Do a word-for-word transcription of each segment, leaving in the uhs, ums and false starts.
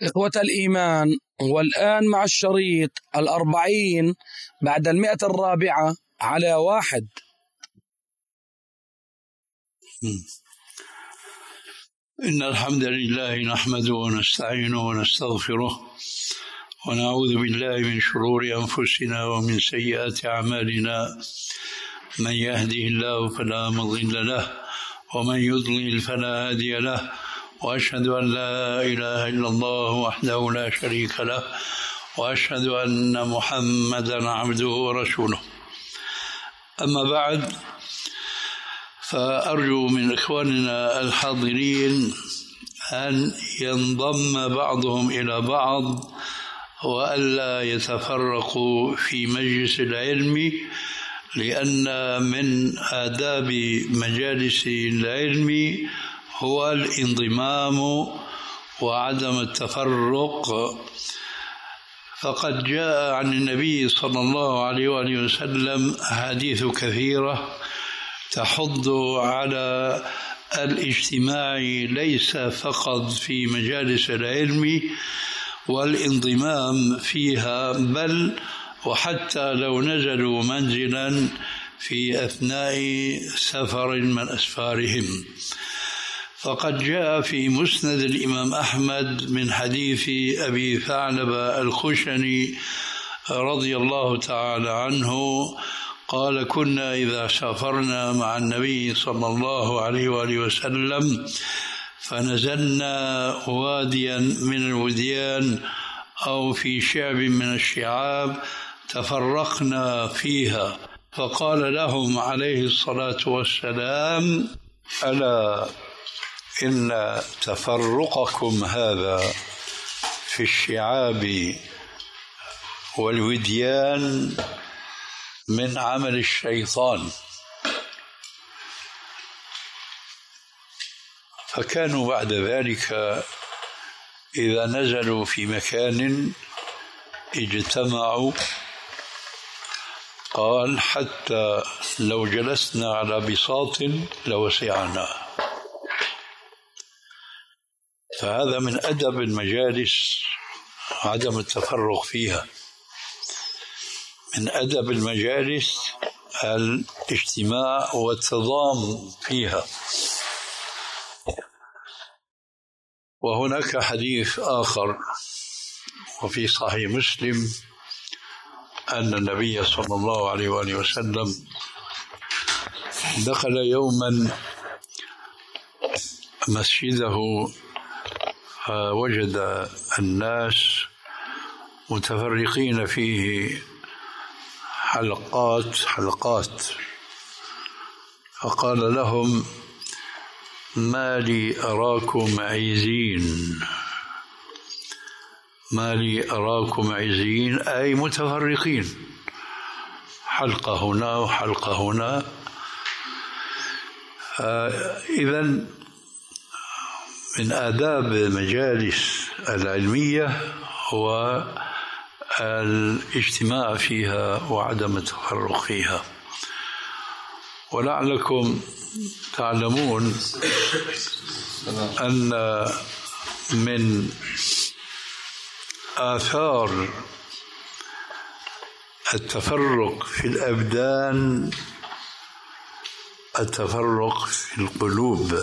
إخوة الإيمان، والآن مع الشريط الأربعين بعد المئة الرابعة على واحد. إن الحمد لله نحمده ونستعينه ونستغفره ونعوذ بالله من شرور أنفسنا ومن سيئات أعمالنا. من يهده الله فلا مضل له ومن يضلل فلا هادي له، وأشهد أن لا إله إلا الله وحده لا شريك له، وأشهد أن محمدا عبده ورسوله. أما بعد، فأرجو من إخواننا الحاضرين أن ينضم بعضهم إلى بعض وألا يتفرقوا في مجلس العلم، لأن من آداب مجالس العلم هو الانضمام وعدم التفرق. فقد جاء عن النبي صلى الله عليه وآله وسلم أحاديث كثيرة تحض على الاجتماع ليس فقط في مجالس العلم والانضمام فيها، بل وحتى لو نزلوا منزلا في أثناء سفر من أسفارهم. فقد جاء في مسند الإمام أحمد من حديث أبي ثعلبة الخشني رضي الله تعالى عنه قال: كنا إذا سافرنا مع النبي صلى الله عليه وآله وسلم فنزلنا واديا من الوديان أو في شعب من الشعاب تفرقنا فيها، فقال لهم عليه الصلاة والسلام: ألا إن تفرقكم هذا في الشعاب والوديان من عمل الشيطان. فكانوا بعد ذلك إذا نزلوا في مكان اجتمعوا، قال: حتى لو جلسنا على بساط لوسعنا. فهذا من أدب المجالس عدم التفرق فيها. من أدب المجالس الاجتماع والتضام فيها. وهناك حديث آخر وفي صحيح مسلم أن النبي صلى الله عليه وآله وسلم دخل يوما مسجده فوجد الناس متفرقين فيه حلقات حلقات، فقال لهم: ما لي أراكم عزين، ما لي أراكم عزين، أي متفرقين، حلقة هنا وحلقة هنا. إذن من آداب المجالس العلمية هو الاجتماع فيها وعدم التفرق فيها. ولعلكم تعلمون أن من آثار التفرق في الأبدان التفرق في القلوب،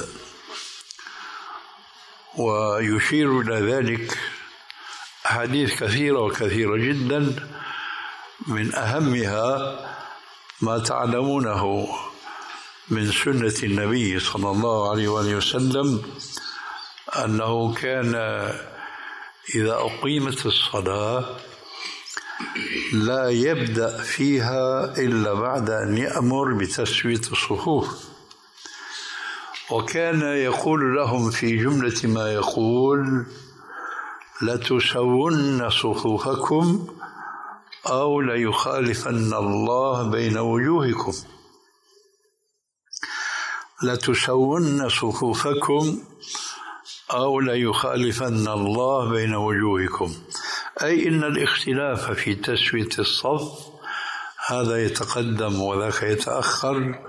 ويشير إلى ذلك أحاديث كثيرة وكثيرة جدا، من أهمها ما تعلمونه من سنة النبي صلى الله عليه وآله وسلم أنه كان إذا أقيمت الصلاة لا يبدأ فيها إلا بعد أن يأمر بتسوية الصفوف، وكان يقول لهم في جملة ما يقول: لتسون صفوفكم أو ليخالفن الله بين وجوهكم. لتسون صفوفكم أو ليخالفن الله بين وجوهكم، أي إن الاختلاف في تسوية الصف هذا يتقدم وذاك يتأخر.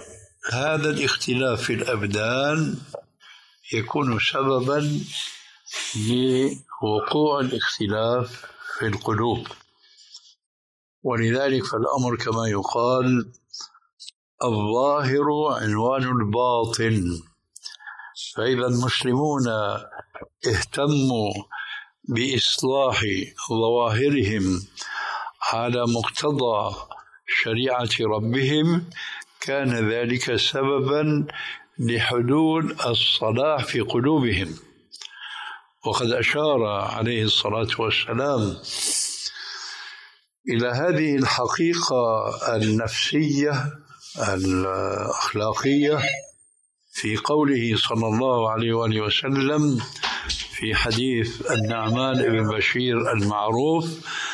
هذا الاختلاف في الأبدان يكون سببا لوقوع الاختلاف في القلوب. ولذلك فالأمر كما يقال الظاهر عنوان الباطن. فإذا المسلمون اهتموا بإصلاح ظواهرهم على مقتضى شريعة ربهم كان ذلك سببا لحلول الصلاح في قلوبهم. وقد أشار عليه الصلاة والسلام إلى هذه الحقيقة النفسية الأخلاقية في قوله صلى الله عليه وآله وسلم في حديث النعمان بن بشير المعروف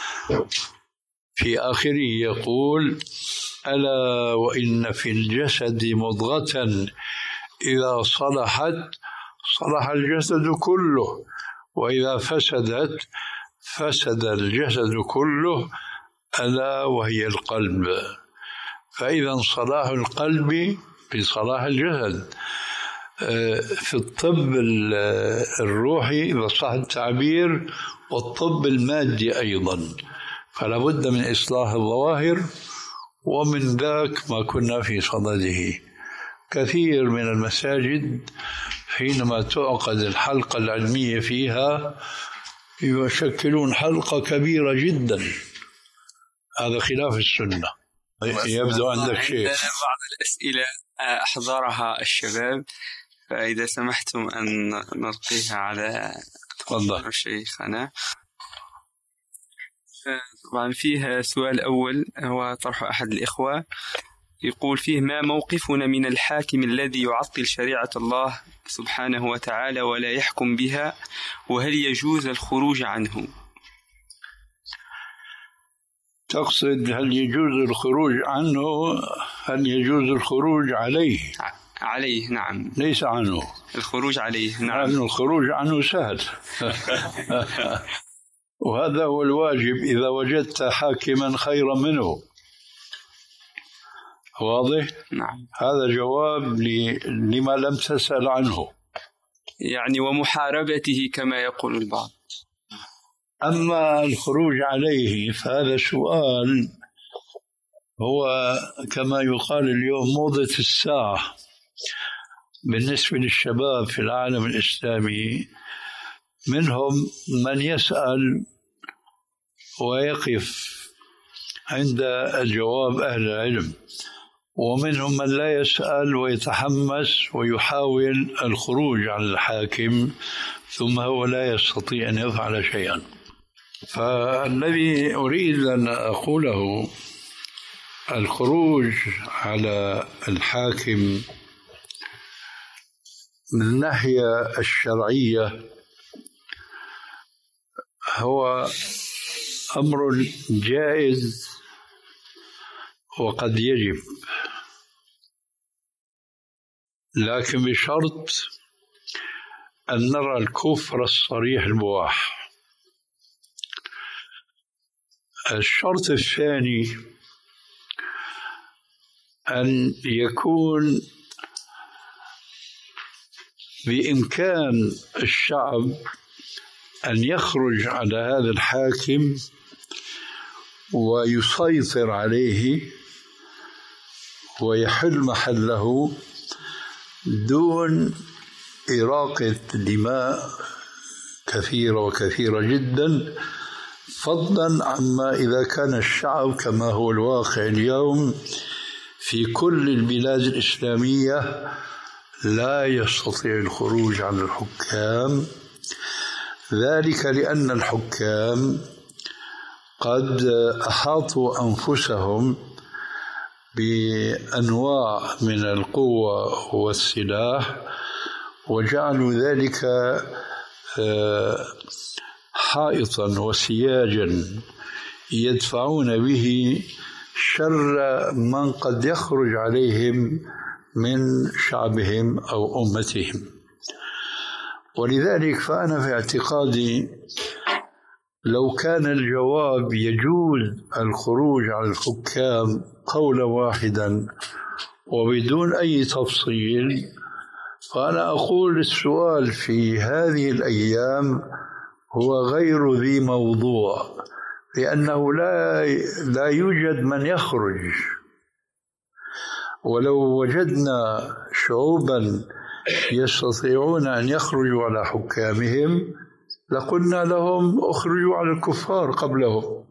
في آخره يقول: ألا وإن في الجسد مضغة إذا صلحت صلح الجسد كله وإذا فسدت فسد الجسد كله ألا وهي القلب. فإذا صلاح القلب بصلاح الجسد. في الطب الروحي إذا صح التعبير والطب المادي أيضا، فلا بد من إصلاح الظواهر، ومن ذاك ما كنا في صدده. كثير من المساجد حينما تعقد الحلقة العلمية فيها يشكلون حلقة كبيرة جدا، هذا خلاف السنة. يبدو عندك شيء. بعض الأسئلة أحضرها الشباب، فإذا سمحتم أن نلقيها على تفضل شيخنا. طبعا فيها سؤال أول هو طرح أحد الإخوة، يقول فيه: ما موقفنا من الحاكم الذي يعطل شريعة الله سبحانه وتعالى ولا يحكم بها، وهل يجوز الخروج عنه؟ تقصد هل يجوز الخروج عنه؟ هل يجوز الخروج عليه؟ عليه نعم، ليس عنه. الخروج عليه نعم. لأن الخروج عنه سهل. وهذا هو الواجب إذا وجدت حاكما خيرا منه. واضح؟ نعم. هذا جواب لما لم تسأل عنه، يعني ومحاربته كما يقول البعض. أما الخروج عليه فهذا سؤال هو كما يقال اليوم موضة الساعة بالنسبة للشباب في العالم الإسلامي. منهم من يسأل ويقف عند الجواب أهل العلم، ومنهم من لا يسأل ويتحمس ويحاول الخروج على الحاكم ثم هو لا يستطيع أن يفعل شيئا. فالذي أريد أن أقوله الخروج على الحاكم من الناحية الشرعية هو أمر جائز وقد يجب، لكن بشرط أن نرى الكفر الصريح البواح. الشرط الثاني أن يكون بإمكان الشعب أن يخرج على هذا الحاكم ويسيطر عليه ويحل محله دون إراقة دماء كثيرة وكثيرة جدا، فضلا عما إذا كان الشعب كما هو الواقع اليوم في كل البلاد الإسلامية لا يستطيع الخروج على الحكام. ذلك لأن الحكام قد أحاطوا أنفسهم بأنواع من القوة والسلاح وجعلوا ذلك حائطا وسياجا يدفعون به شر من قد يخرج عليهم من شعبهم أو أمتهم. ولذلك فأنا في اعتقادي لو كان الجواب يجوز الخروج على الحكام قولا واحدا وبدون أي تفصيل فأنا أقول السؤال في هذه الأيام هو غير ذي موضوع، لأنه لا لا يوجد من يخرج. ولو وجدنا شعوبا يستطيعون أن يخرجوا على حكامهم لقلنا لهم اخرجوا على الكفار قبلهم.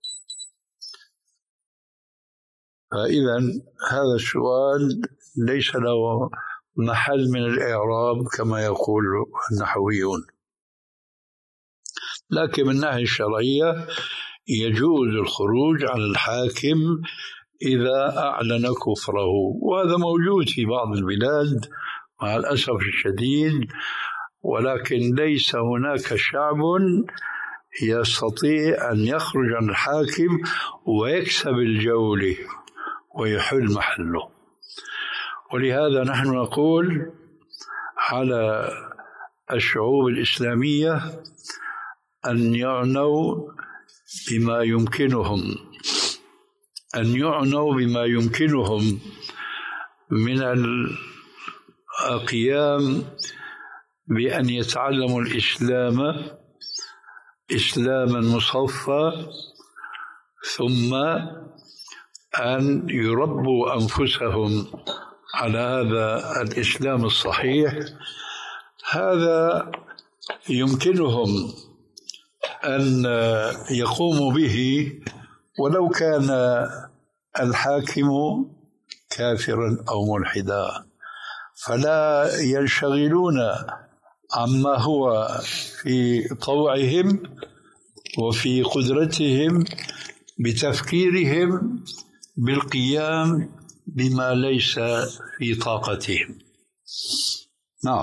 فإذا هذا السؤال ليس له محل من الإعراب كما يقول النحويون. لكن من الناحية الشرعية يجوز الخروج على الحاكم إذا أعلن كفره، وهذا موجود في بعض البلاد مع الأسف الشديد، ولكن ليس هناك شعب يستطيع أن يخرج عن الحاكم ويكسب الجولة ويحل محله. ولهذا نحن نقول على الشعوب الإسلامية أن يعنوا بما يمكنهم أن يعنوا بما يمكنهم من القيام بأن يتعلموا الإسلام إسلاما مصفى، ثم أن يربوا أنفسهم على هذا الإسلام الصحيح. هذا يمكنهم أن يقوموا به ولو كان الحاكم كافرا أو ملحدا، فلا ينشغلون عما هو في طوعهم وفي قدرتهم بتفكيرهم بالقيام بما ليس في طاقتهم. نعم.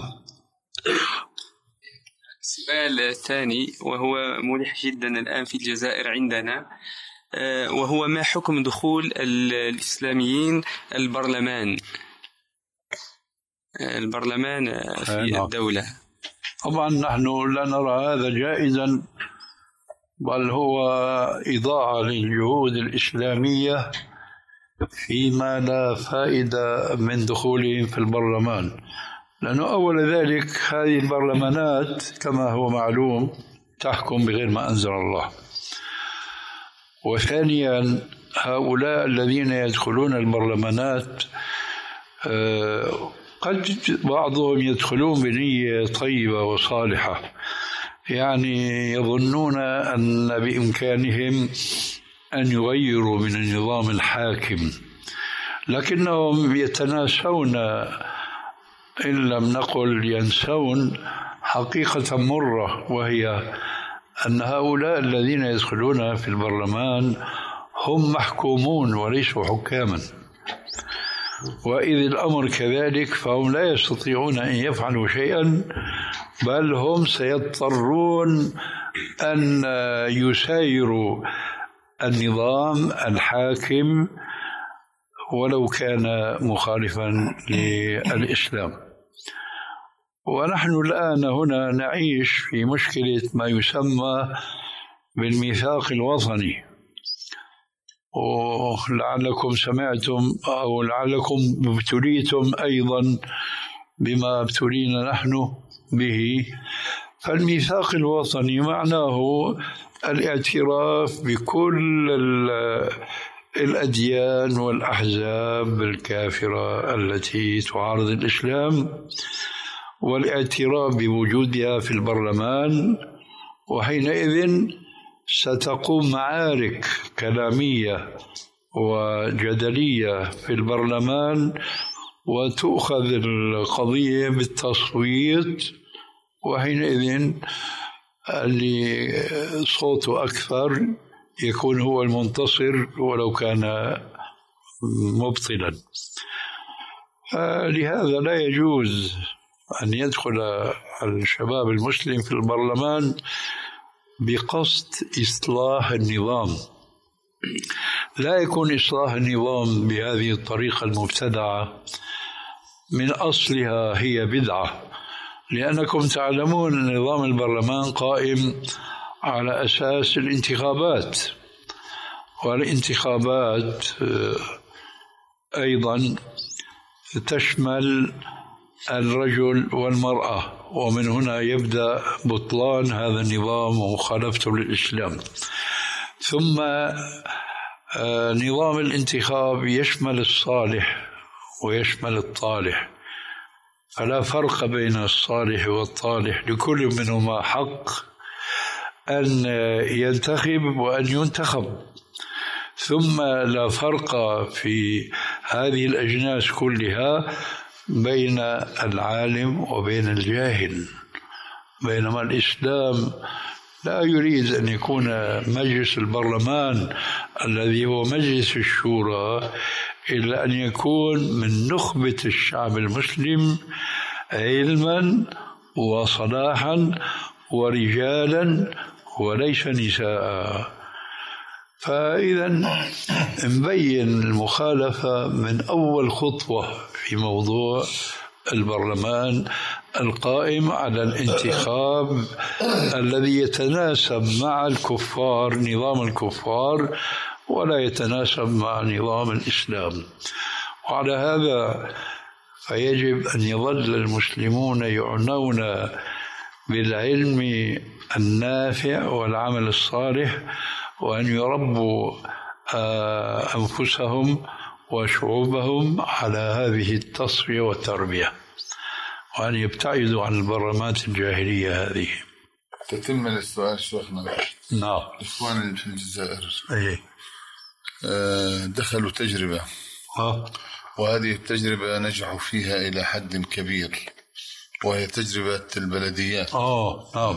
السؤال الثاني وهو ملح جدا الآن في الجزائر عندنا، وهو ما حكم دخول الإسلاميين البرلمان البرلمان في الدولة؟ طبعا نحن لا نرى هذا جائزا، بل هو إضاعة للجهود الإسلامية فيما لا فائدة من دخولهم في البرلمان، لأنه أول ذلك هذه البرلمانات كما هو معلوم تحكم بغير ما أنزل الله. وثانيا هؤلاء الذين يدخلون البرلمانات قد بعضهم يدخلون بنية طيبة وصالحة، يعني يظنون أن بإمكانهم أن يغيروا من النظام الحاكم، لكنهم يتناسون إن لم نقل ينسون حقيقة مرة، وهي أن هؤلاء الذين يدخلون في البرلمان هم محكومون وليسوا حكاما، وإذ الأمر كذلك فهم لا يستطيعون أن يفعلوا شيئا، بل هم سيضطرون أن يسايروا النظام الحاكم ولو كان مخالفا للإسلام. ونحن الآن هنا نعيش في مشكلة ما يسمى بالميثاق الوطني، ولعلكم سمعتم أو لعلكم ابتليتم أيضا بما ابتلينا نحن به. فالميثاق الوطني معناه الاعتراف بكل الأديان والأحزاب الكافرة التي تعارض الإسلام، والاعتراف بوجودها في البرلمان. وحينئذ ستقوم معارك كلامية وجدلية في البرلمان، وتؤخذ القضية بالتصويت، وحينئذ اللي صوته أكثر يكون هو المنتصر ولو كان مبطلا. لهذا لا يجوز أن يدخل الشباب المسلم في البرلمان بقصد إصلاح النظام. لا يكون إصلاح النظام بهذه الطريقة المبتدعة، من أصلها هي بدعة، لأنكم تعلمون أن نظام البرلمان قائم على أساس الانتخابات، والانتخابات أيضا تشمل الرجل والمرأة، ومن هنا يبدأ بطلان هذا النظام ومخالفته للإسلام. ثم نظام الانتخاب يشمل الصالح ويشمل الطالح، فلا فرق بين الصالح والطالح، لكل منهما حق أن ينتخب وأن ينتخب. ثم لا فرق في هذه الأجناس كلها بين العالم وبين الجاهل، بينما الإسلام لا يريد أن يكون مجلس البرلمان الذي هو مجلس الشورى إلا أن يكون من نخبة الشعب المسلم علما وصلاحا ورجالا وليس نساء. فإذا نبين المخالفة من أول خطوة في موضوع البرلمان القائم على الانتخاب الذي يتناسب مع الكفار، نظام الكفار، ولا يتناسب مع نظام الإسلام. وعلى هذا فيجب أن يظل المسلمون يعنون بالعلم النافع والعمل الصالح، وأن يربوا أنفسهم وشعوبهم على هذه التصفية والتربية، وأن يبتعدوا عن البرلمات الجاهلية هذه. تتم السؤال شيخنا. نعم. إخواني في الجزائر أيه. دخلوا تجربة أه. وهذه التجربة نجحوا فيها إلى حد كبير، وهي تجربة البلديات. آه نعم.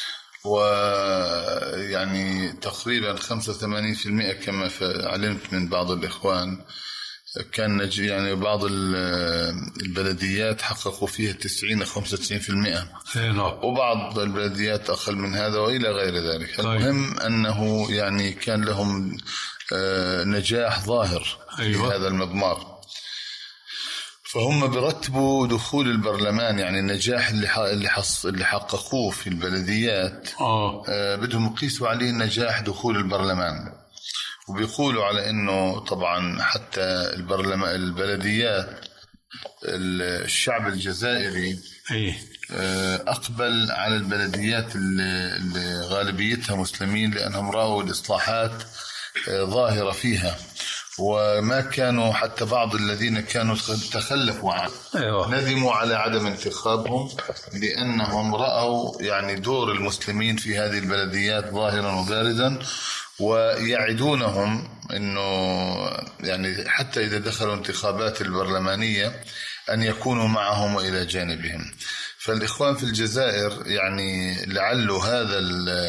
ويعني تقريبا خمسة وثمانين بالمئة كما علمت من بعض الإخوان كان نج... يعني بعض البلديات حققوا فيها تسعين خمسة وتسعين بالمئة، وبعض البلديات أقل من هذا وإلى غير ذلك. المهم أنه يعني كان لهم نجاح ظاهر في هذا المضمار، فهم برتبوا دخول البرلمان، يعني النجاح اللي اللي حص اللي حققوه في البلديات آه. آه بدهم يقيسوا عليه نجاح دخول البرلمان، وبيقولوا على انه طبعا حتى البرلمان البلديات الشعب الجزائري آه اقبل على البلديات اللي غالبيتها مسلمين، لانهم راوا الاصلاحات آه ظاهرة فيها، وما كانوا حتى بعض الذين كانوا تخلفوا عنه أيوة. ندموا على عدم انتخابهم، لأنهم رأوا يعني دور المسلمين في هذه البلديات ظاهرا وبارزا، ويعدونهم أنه يعني حتى إذا دخلوا انتخابات البرلمانية أن يكونوا معهم وإلى جانبهم. فالإخوان في الجزائر يعني لعله هذا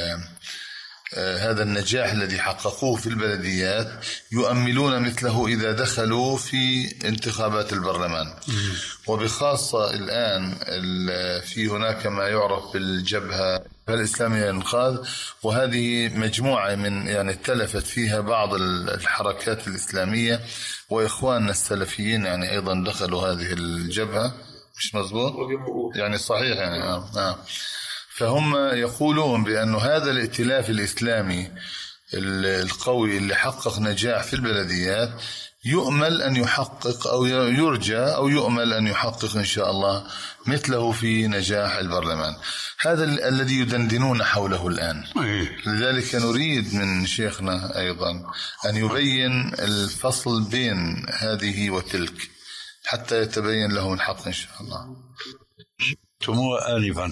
هذا النجاح الذي حققوه في البلديات يؤملون مثله إذا دخلوا في انتخابات البرلمان. وبخاصة الآن في هناك ما يعرف بالجبهة الإسلامية للإنقاذ، وهذه مجموعة من يعني تلفت فيها بعض الحركات الإسلامية، وإخواننا السلفيين يعني أيضا دخلوا هذه الجبهة. مش مظبوط يعني صحيح يعني آه. آه. فهم يقولون بأن هذا الائتلاف الإسلامي القوي اللي حقق نجاح في البلديات يؤمل أن يحقق أو يرجى أو يؤمل أن يحقق إن شاء الله مثله في نجاح البرلمان. هذا الذي يدندنون حوله الآن. لذلك نريد من شيخنا أيضا أن يبين الفصل بين هذه وتلك حتى يتبين لهم الحق إن شاء الله. تمو آنفا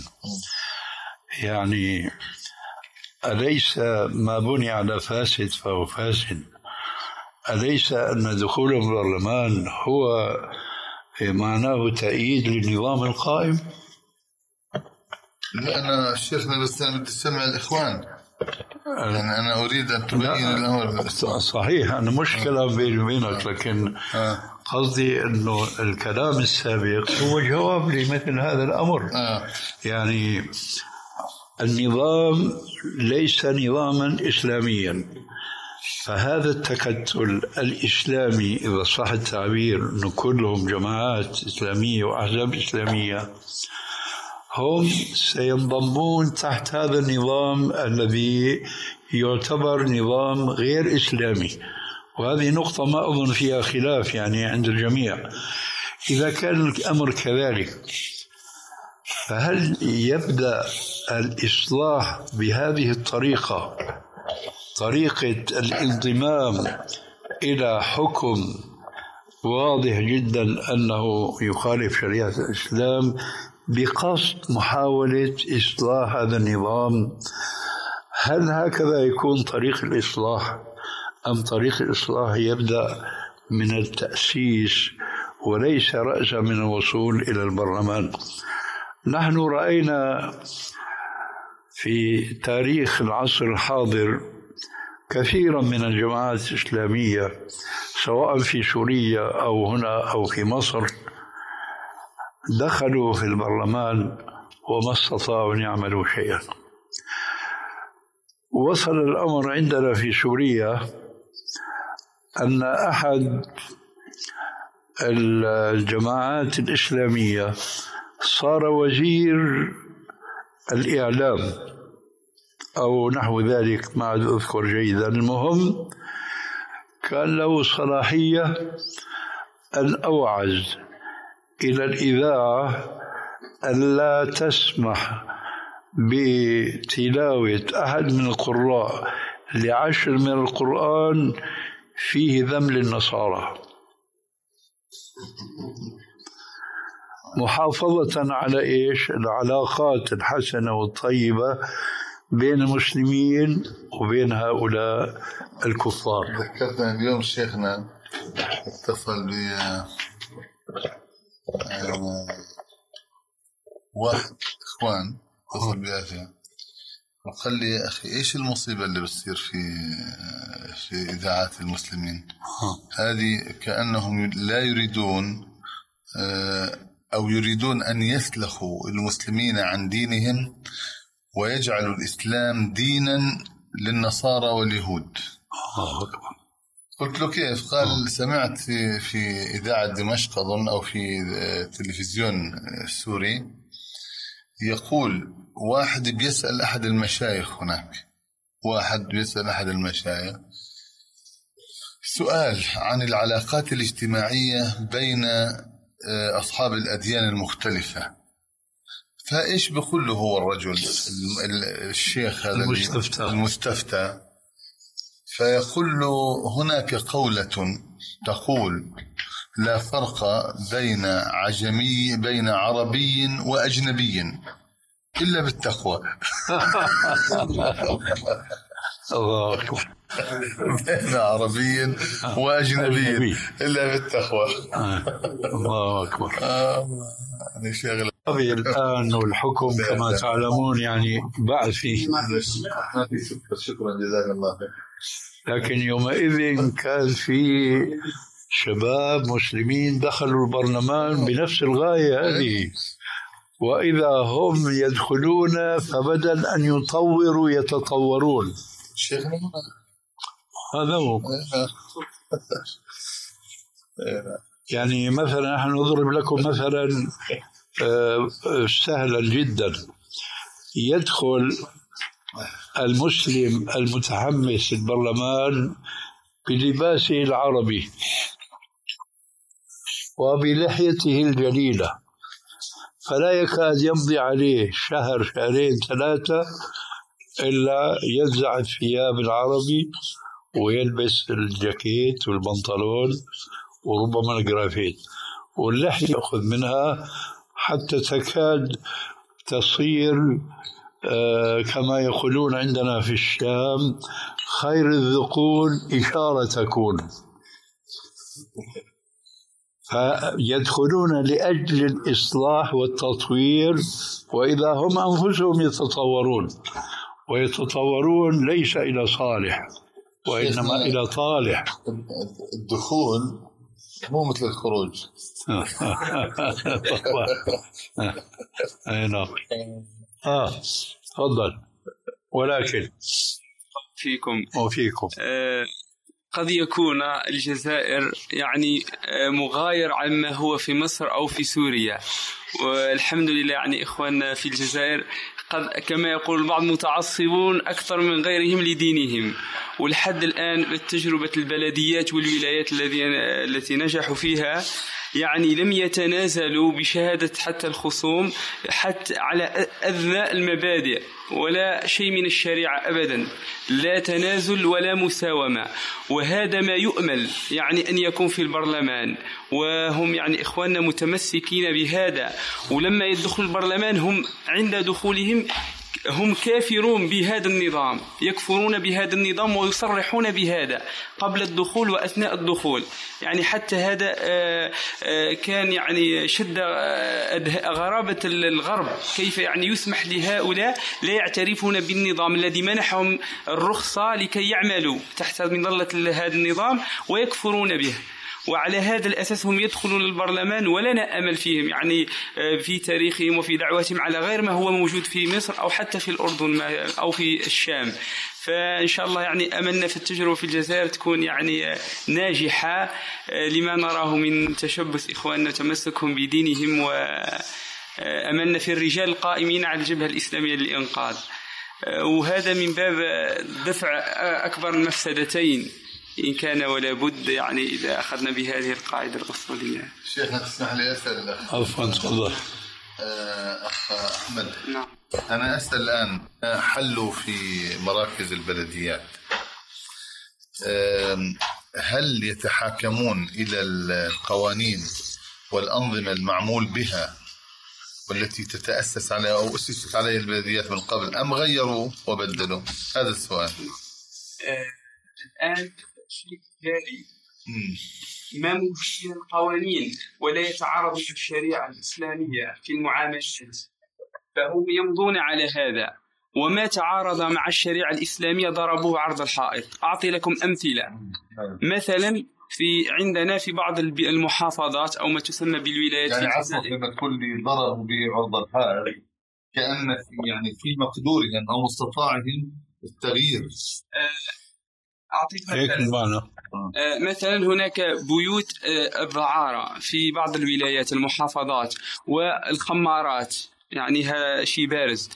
يعني أليس ما بني على فاسد فهو فاسد؟ أليس أن دخول البرلمان هو معناه تأييد للنظام القائم؟ لا أنا شيخنا بس أنا بدي أسمع الإخوان، يعني أنا أريد أن تبين الأمر. صحيح أنا مشكلة بيني وبينك، لكن قصدي أنه الكلام السابق هو جواب لمثل هذا الأمر. آه. يعني النظام ليس نظاما إسلاميا، فهذا التكتل الإسلامي إذا صح التعبير أنه كلهم جماعات إسلامية وأحزاب إسلامية، هم سينضمون تحت هذا النظام الذي يعتبر نظام غير إسلامي. وهذه نقطة ما أظن فيها خلاف يعني عند الجميع. إذا كان الأمر كذلك، فهل يبدأ الإصلاح بهذه الطريقة، طريقة الانضمام إلى حكم واضح جدا أنه يخالف شريعة الإسلام، بقصد محاولة إصلاح هذا النظام؟ هل هكذا يكون طريق الإصلاح، أم طريق الإصلاح يبدأ من التأسيس وليس رأسا من الوصول إلى البرلمان؟ نحن رأينا في تاريخ العصر الحاضر كثيرا من الجماعات الإسلامية سواء في سوريا أو هنا أو في مصر دخلوا في البرلمان وما استطاعوا أن يعملوا شيئا. وصل الأمر عندنا في سوريا أن أحد الجماعات الإسلامية صار وزير الإعلام أو نحو ذلك، ما أذكر جيدا. المهم كان له صلاحية أن أوعز إلى الإذاعة أن لا تسمح بتلاوة أحد من القراء لعشر من القرآن فيه ذم للنصارى، محافظة على إيش؟ العلاقات الحسنة والطيبة بين المسلمين وبين هؤلاء الكفار. ذكرتنا اليوم شيخنا اتصل ب واحد إخوان اتصل بأخي وقال لي يا أخي إيش المصيبة اللي بتصير في في إذاعات المسلمين؟ هذه كأنهم لا يريدون أو يريدون أن يسلخوا المسلمين عن دينهم ويجعلوا الإسلام دينا للنصارى واليهود. قلت له كيف؟ قال سمعت في في إذاعة دمشق أظن أو في تلفزيون السوري يقول واحد بيسأل أحد المشايخ هناك، واحد بيسأل أحد المشايخ سؤال عن العلاقات الاجتماعية بين أصحاب الأديان المختلفة، فإيش بيقول له هو الرجل الشيخ هذا المستفتى, المستفتى فيقول له هناك قولة تقول لا فرق بين عجمي بين عربي وأجنبي إلا بالتقوى. الله أكبر. بين عربي وأجنبي إلا بالتقوى. الله أكبر. يعني شغل طبيعي الآن والحكم كما تعلمون يعني بعد فيه. شكرا جزاك الله خير. لكن يومئذ كان في شباب مسلمين دخلوا البرلمان بنفس الغاية هذه، وإذا هم يدخلون فبدل أن يطوروا يتطورون. شيخنا هذا هو. يعني مثلا نحن نضرب لكم مثلا سهلا جدا، يدخل المسلم المتحمس البرلمان بلباسه العربي وبلحيته الجليلة، فلا يكاد يمضي عليه شهر شهرين ثلاثة إلا ينزع الثياب العربي ويلبس الجاكيت والبنطلون وربما الجرافيت، واللحية يأخذ منها حتى تكاد تصير آه كما يقولون عندنا في الشام خير الذقون إشارة تكون. فيدخلون لأجل الإصلاح والتطوير، وإذا هم أنفسهم يتطورون ويتطورون ليس إلى صالح وإنما إلى طالح. الدخول مو مثل الخروج. أي نعم. آه تفضل. ولكن فيكم وفيكم آه قد يكون الجزائر يعني مغاير عما هو في مصر أو في سوريا، والحمد لله يعني إخواننا في الجزائر قد كما يقول البعض متعصبون أكثر من غيرهم لدينهم، ولحد الآن بالتجربة البلديات والولايات التي نجحوا فيها يعني لم يتنازلوا بشهادة حتى الخصوم حتى على أدنى المبادئ ولا شيء من الشريعة أبدا، لا تنازل ولا مساومة. وهذا ما يؤمل يعني أن يكون في البرلمان، وهم يعني إخواننا متمسكين بهذا. ولما يدخلوا البرلمان هم عند دخولهم هم كافرون بهذا النظام، يكفرون بهذا النظام ويصرحون بهذا قبل الدخول وأثناء الدخول. يعني حتى هذا كان يعني شد غرابة الغرب، كيف يعني يسمح لهؤلاء لا يعترفون بالنظام الذي منحهم الرخصة لكي يعملوا تحت مظلة هذا النظام ويكفرون به. وعلى هذا الأساس هم يدخلون البرلمان ولنا أمل فيهم يعني في تاريخهم وفي دعواتهم على غير ما هو موجود في مصر أو حتى في الأردن أو في الشام. فإن شاء الله يعني أملنا في التجربة في الجزائر تكون يعني ناجحة لما نراه من تشبث إخواننا وتمسكهم بدينهم، وأملنا في الرجال القائمين على الجبهة الإسلامية للإنقاذ. وهذا من باب دفع أكبر المفسدتين إن كان ولا بد، يعني إذا أخذنا بهذه القاعدة الأصولية. شيخنا تسمح لي أسأل؟ عفوا تفضل. أخ أحمد. نعم. أنا أسأل الآن، حلوا في مراكز البلديات، هل يتحاكمون إلى القوانين والأنظمة المعمول بها والتي تتأسس عليها أو أسست عليها البلديات من قبل، أم غيروا وبدلوا؟ هذا السؤال. الآن شيء جاري ما موجود من القوانين ولا يتعارض مع الشريعة الإسلامية في المعاملات، فهم يمضون على هذا. وما تعارض مع الشريعة الإسلامية ضربوه عرض الحائط. أعطي لكم أمثلة. مثلا في عندنا في بعض المحافظات أو ما تسمى بالولايات، يعني عصر لما تقول لي ضربوا بعرض الحائط كأن في يعني في مقدورهم أو مستطاعهم التغيير. أعطيك مثلا. مثلا هناك بيوت الدعارة في بعض الولايات المحافظات والخمارات، يعني هذا شيء بارز.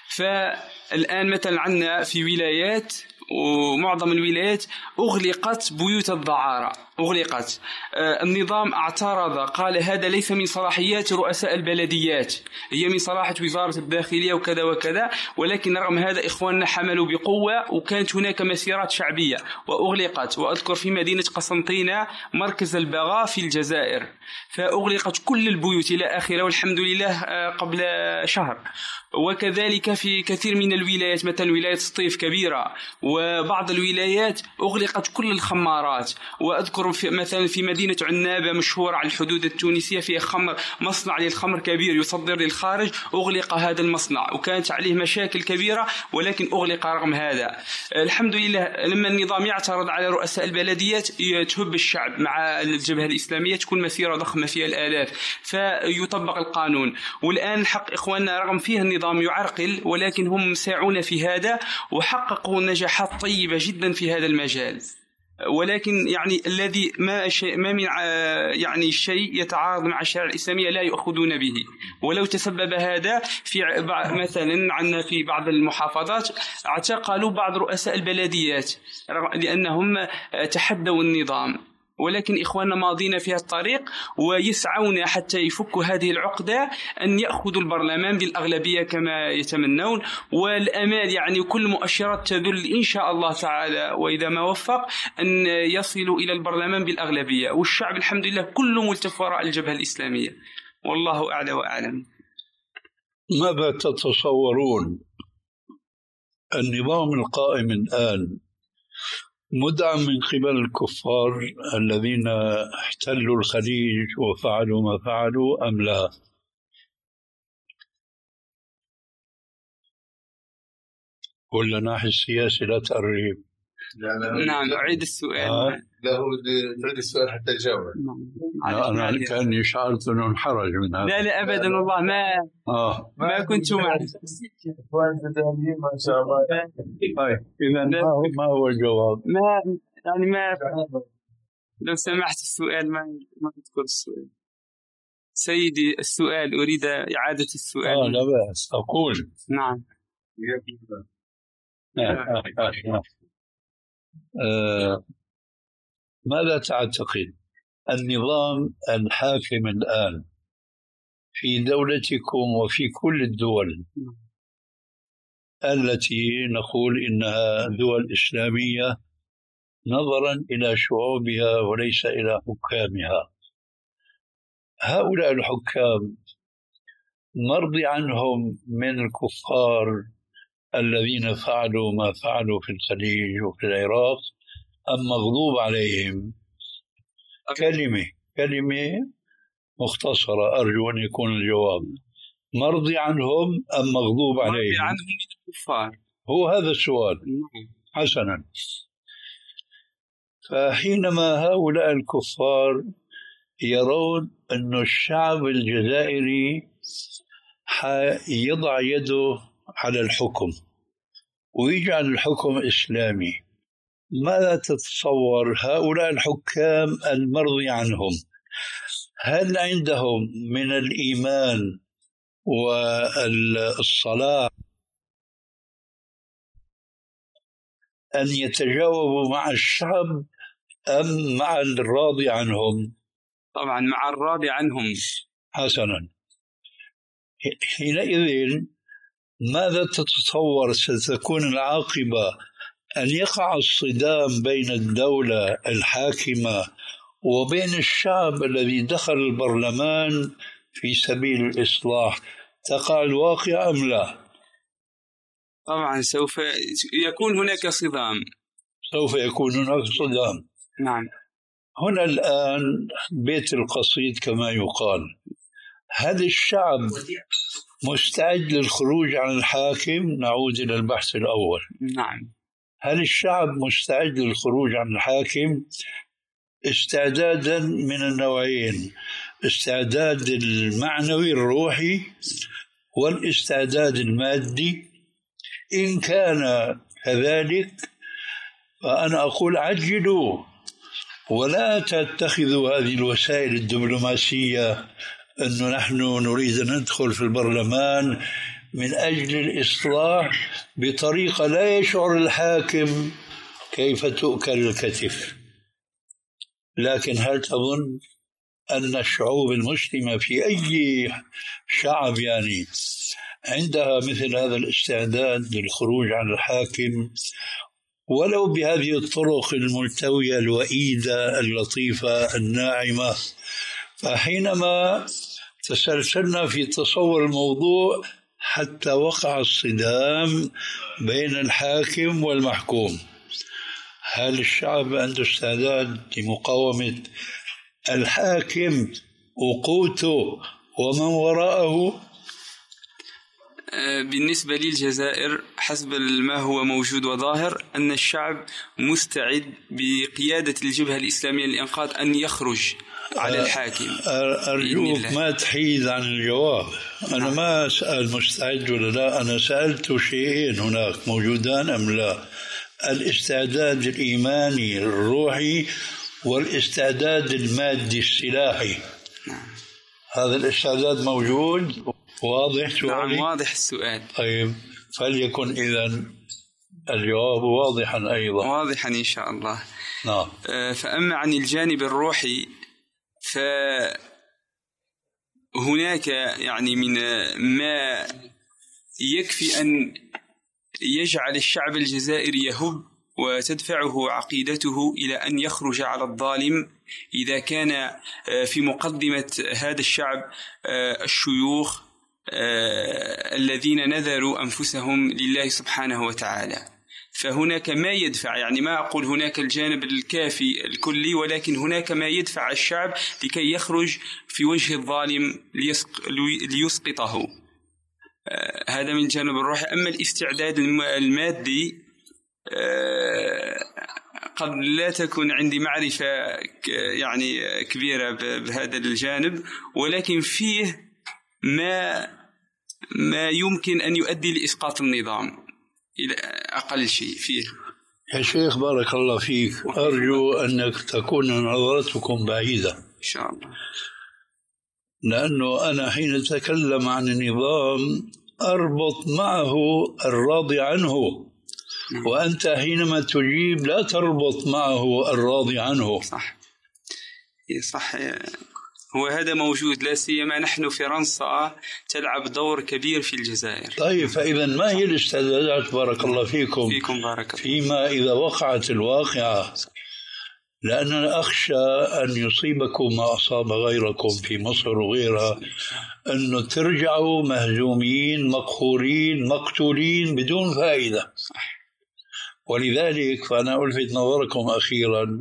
فالآن مثلا عندنا في ولايات ومعظم الولايات أغلقت بيوت الدعارة، أغلقت. آه النظام اعترض، قال هذا ليس من صلاحيات رؤساء البلديات، هي من صلاحية وزارة الداخلية وكذا وكذا. ولكن رغم هذا إخواننا حملوا بقوة، وكانت هناك مسيرات شعبية وأغلقت. وأذكر في مدينة قسنطينة مركز البغاء في الجزائر، فأغلقت كل البيوت إلى آخره، والحمد لله آه قبل شهر. وكذلك في كثير من الولايات، مثلا ولاية سطيف كبيرة وبعض الولايات أغلقت كل الخمارات. وأذكر في مثلا في مدينة عنابة مشهورة على الحدود التونسية فيها خمر، مصنع للخمر كبير يصدر للخارج، أغلق هذا المصنع وكانت عليه مشاكل كبيرة، ولكن أغلق رغم هذا. الحمد لله لما النظام يعترض على رؤساء البلديات تهب الشعب مع الجبهة الإسلامية، تكون مسيرة ضخمة فيها الآلاف، فيطبق القانون. والآن حق إخواننا رغم فيه النظام يعرقل، ولكن هم مساعون في هذا وحققوا نجاحات طيبة جدا في هذا المجال. ولكن يعني الذي ما شيء ما من يعني شيء يتعارض مع الشريعة الإسلامية لا يأخذون به. ولو تسبب هذا في مثلا عندنا في بعض المحافظات اعتقلوا بعض رؤساء البلديات لأنهم تحدوا النظام. ولكن إخواننا ماضين في الطريق ويسعون حتى يفكوا هذه العقدة، أن يأخذوا البرلمان بالأغلبية كما يتمنون. والأمال يعني كل مؤشرات تدل إن شاء الله تعالى وإذا ما وفق أن يصلوا إلى البرلمان بالأغلبية. والشعب الحمد لله كله ملتف وراء الجبهة الإسلامية، والله أعلى وأعلم. ماذا تتصورون النظام القائم الآن مدعم من قبل الكفار الذين احتلوا الخليج وفعلوا ما فعلوا أم لا؟ ولا ناحية السياسة لا تقريب؟ نعم أعيد السؤال. آه. لا تعيد السؤال حتى يجاوب. لا أنا كأني شعرت أنه انحرج من هذا. لا لا أبدا والله ما آه. ما كنت معه. ما شاء الله. طيب إذا ما هو ما هو الجواب؟ ما يعني ما لو سمحت السؤال ما ما تذكر السؤال سيدي. السؤال أريد إعادة السؤال. آه لا بأس أقول. نعم. آه. ماذا تعتقد النظام الحاكم الآن في دولتكم وفي كل الدول التي نقول إنها دول إسلامية نظرا إلى شعوبها وليس إلى حكامها، هؤلاء الحكام مرضي عنهم من الكفار الذين فعلوا ما فعلوا في الخليج وفي العراق أم مغضوب عليهم؟ كلمة كلمة مختصرة أرجو أن يكون الجواب. مرضي عنهم أم مغضوب عليهم؟ مرضي عنهم الكفار، هو هذا السؤال. حسنا، فحينما هؤلاء الكفار يرون أن الشعب الجزائري يضع يده على الحكم ويجعل الحكم إسلامي، ماذا تتصور هؤلاء الحكام المرضي عنهم هل عندهم من الإيمان والصلاة أن يتجاوبوا مع الشعب أم مع الراضي عنهم؟ طبعا مع الراضي عنهم. حسنا، حينئذ ماذا تتصور ستكون العاقبة؟ أن يقع الصدام بين الدولة الحاكمة وبين الشعب الذي دخل البرلمان في سبيل الإصلاح، تقع الواقع أم لا؟ طبعا سوف يكون هناك صدام، سوف يكون هناك صدام. نعم. هنا الآن بيت القصيد كما يقال، هل الشعب مستعد للخروج عن الحاكم؟ نعود إلى البحث الأول. نعم. هل الشعب مستعد للخروج عن الحاكم؟ استعدادا من النوعين، استعداد المعنوي الروحي والاستعداد المادي. إن كان كذلك فأنا أقول عجلوا ولا تتخذوا هذه الوسائل الدبلوماسية أنه نحن نريد أن ندخل في البرلمان من أجل الإصلاح بطريقة لا يشعر الحاكم كيف تؤكل الكتف. لكن هل تظن أن الشعوب المسلمة في أي شعب يعني عندها مثل هذا الاستعداد للخروج عن الحاكم ولو بهذه الطرق الملتوية الوئيدة اللطيفة الناعمة؟ فحينما تسلسلنا في تصور الموضوع حتى وقع الصدام بين الحاكم والمحكوم، هل الشعب عنده استعداد لمقاومة الحاكم وقوته ومن وراءه؟ بالنسبة للجزائر حسب ما هو موجود وظاهر أن الشعب مستعد بقيادة الجبهة الإسلامية للإنقاذ أن يخرج على الحاكم. أرجوك ما تحيد عن الجواب. أنا ما أسأل مستعد ولا لا، أنا سألت شيئين هناك موجودان أم لا: الاستعداد الإيماني الروحي والاستعداد المادي السلاحي. هذا الاستعداد موجود؟ واضح سؤالي؟ نعم واضح السؤال. طيب فليكن إذن الجواب واضحا أيضا. واضحا إن شاء الله. نعم. فأما عن الجانب الروحي فهناك يعني من ما يكفي أن يجعل الشعب الجزائري يهب وتدفعه عقيدته إلى أن يخرج على الظالم إذا كان في مقدمة هذا الشعب الشيوخ الذين نذروا أنفسهم لله سبحانه وتعالى. فهناك ما يدفع، يعني ما أقول هناك الجانب الكافي الكلي، ولكن هناك ما يدفع الشعب لكي يخرج في وجه الظالم ليسقطه. هذا من جانب الروحي. أما الاستعداد المادي قد لا تكون عندي معرفة يعني كبيرة بهذا الجانب، ولكن فيه ما ما يمكن أن يؤدي لإسقاط النظام إلى أقل شيء فيه. يا شيخ بارك الله فيك، أرجو أنك تكون نظرتكم بعيدة إن شاء الله، لأنه أنا حين أتكلم عن النظام أربط معه الراضي عنه، وأنت حينما تجيب لا تربط معه الراضي عنه. صح. صح، هو هذا موجود، لا سيما نحن فرنسا تلعب دور كبير في الجزائر. طيب، فإذا ما هي الاستعدادات بارك الله فيكم فيكم بارك الله فيما إذا وقعت الواقعة؟ لأننا أخشى أن يصيبكم ما أصاب غيركم في مصر وغيرها، أنه ترجعوا مهزومين مقهورين مقتولين بدون فائدة. ولذلك فأنا ألفت نظركم أخيرا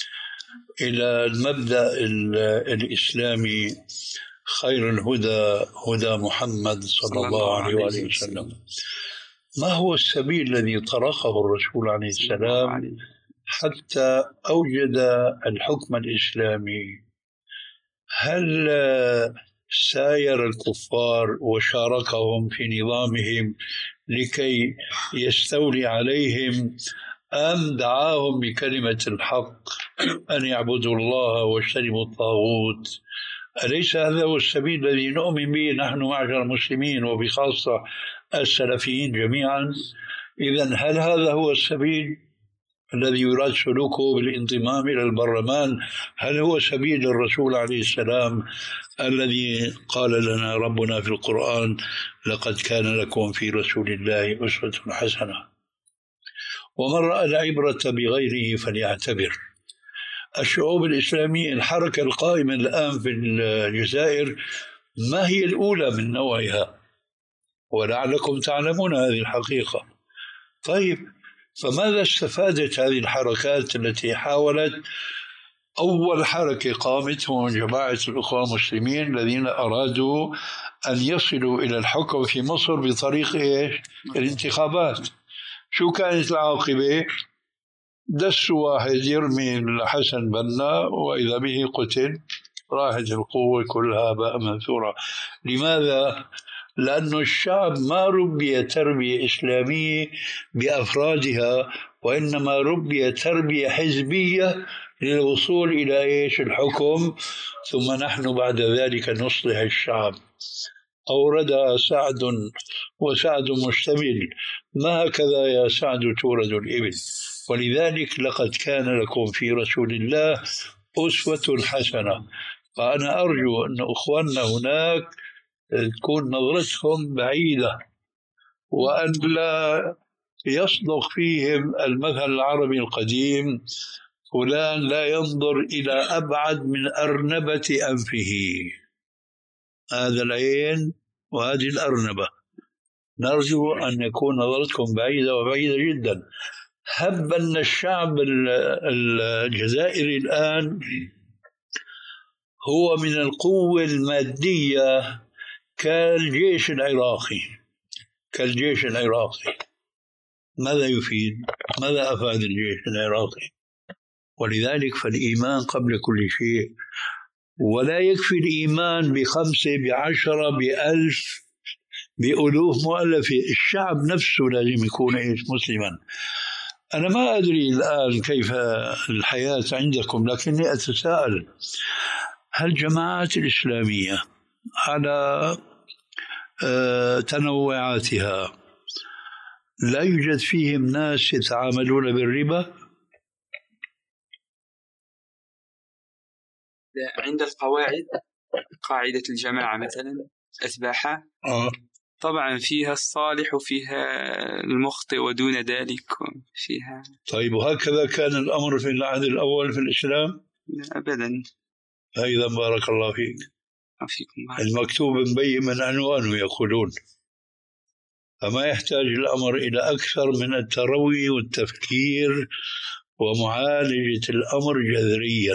إلى المبدأ الإسلامي: خير الهدى هدى محمد صلى الله عليه وآله وسلم. ما هو السبيل الذي طرقه الرسول عليه السلام حتى أوجد الحكم الإسلامي؟ هل ساير الكفار وشاركهم في نظامهم لكي يستولي عليهم، أم دعاهم بكلمة الحق أن يعبدوا الله واجتنبوا الطاغوت؟ أليس هذا هو السبيل الذي نؤمن به نحن معشر المسلمين وبخاصة السلفيين جميعا؟ إذن هل هذا هو السبيل الذي يراد سلوكه بالانضمام إلى البرلمان؟ هل هو سبيل الرسول عليه السلام الذي قال لنا ربنا في القرآن: لقد كان لكم في رسول الله أسوة حسنة؟ ومن رأى العبرة بغيره فليعتبر. الشعوب الإسلامية، الحركة القائمة الآن في الجزائر، ما هي الأولى من نوعها، ولعلكم تعلمون هذه الحقيقة. طيب، فماذا استفادت هذه الحركات التي حاولت؟ أول حركة قامت هم جماعة الأخوة المسلمين الذين أرادوا أن يصلوا إلى الحكم في مصر بطريق إيش؟ الانتخابات. شو كانت العاقبة؟ دسوا واحد يرمي الحسن بنا وإذا به قتل، راحت القوة كلها بقى منثورة. لماذا؟ لأن الشعب ما ربي تربية إسلامية بأفرادها، وإنما ربي تربية حزبية للوصول إلى إيش؟ الحكم، ثم نحن بعد ذلك نصلح الشعب. أوردها سعد وسعد مشتمل، ما هكذا يا سعد تورد الإبل. ولذلك لقد كان لكم في رسول الله أسوة حسنة. فأنا أرجو أن أخواننا هناك تكون نظرتهم بعيدة، وأن لا يصدق فيهم المثل العربي القديم: فلان لا ينظر إلى أبعد من أرنبة أنفه. هذا العين وهذه الأرنبة. نرجو أن يكون نظرتكم بعيدة وبعيدة جدا. هب أن الشعب الجزائري الآن هو من القوة المادية كالجيش العراقي كالجيش العراقي ماذا يفيد؟ ماذا أفاد الجيش العراقي؟ ولذلك فالإيمان قبل كل شيء. ولا يكفي الإيمان بخمسة بعشرة بألف بألوف مؤلفة. الشعب نفسه لازم يكون إيش؟ مسلما. أنا ما أدري الآن كيف الحياة عندكم، لكني أتساءل: هل الجماعات الإسلامية على تنوعاتها لا يوجد فيهم ناس يتعاملون بالربا؟ عند القواعد، قاعدة الجماعة مثلا أتباعها آه. طبعا فيها الصالح وفيها المخطئ ودون ذلك فيها. طيب، وهكذا كان الأمر في العهد الأول في الإسلام؟ لا أبدا. أيضا بارك الله فيك. فيكم المكتوب مبين من عنوانه يقولون. فما يحتاج الأمر إلى أكثر من التروي والتفكير ومعالجة الأمر جذريا.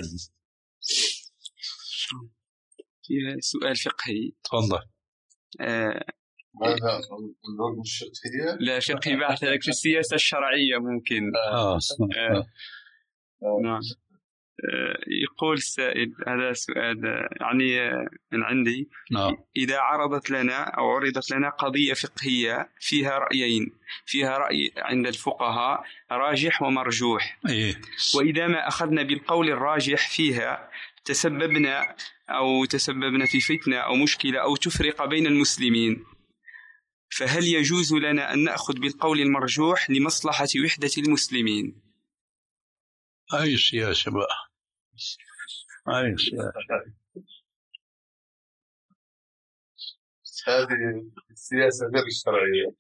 فيها سؤال فقهي. تفضل. آه هذا النظم الشرعية؟ لا، فقهي بحث لك في السياسة الشرعية ممكن. آه. آه. نعم. يقول السائل، هذا سؤال يعني من عندي. نعم. إذا عرضت لنا أو عرضت لنا قضية فقهية فيها رأيين، فيها رأي عند الفقهاء راجح ومرجوح، إيه؟ وإذا ما أخذنا بالقول الراجح فيها تسببنا أو تسببنا في فتنة أو مشكلة أو تفرق بين المسلمين، فهل يجوز لنا أن نأخذ بالقول المرجوح لمصلحة وحدة المسلمين؟ أي سياسة بقى؟ هذه السياسة غير الشرعية.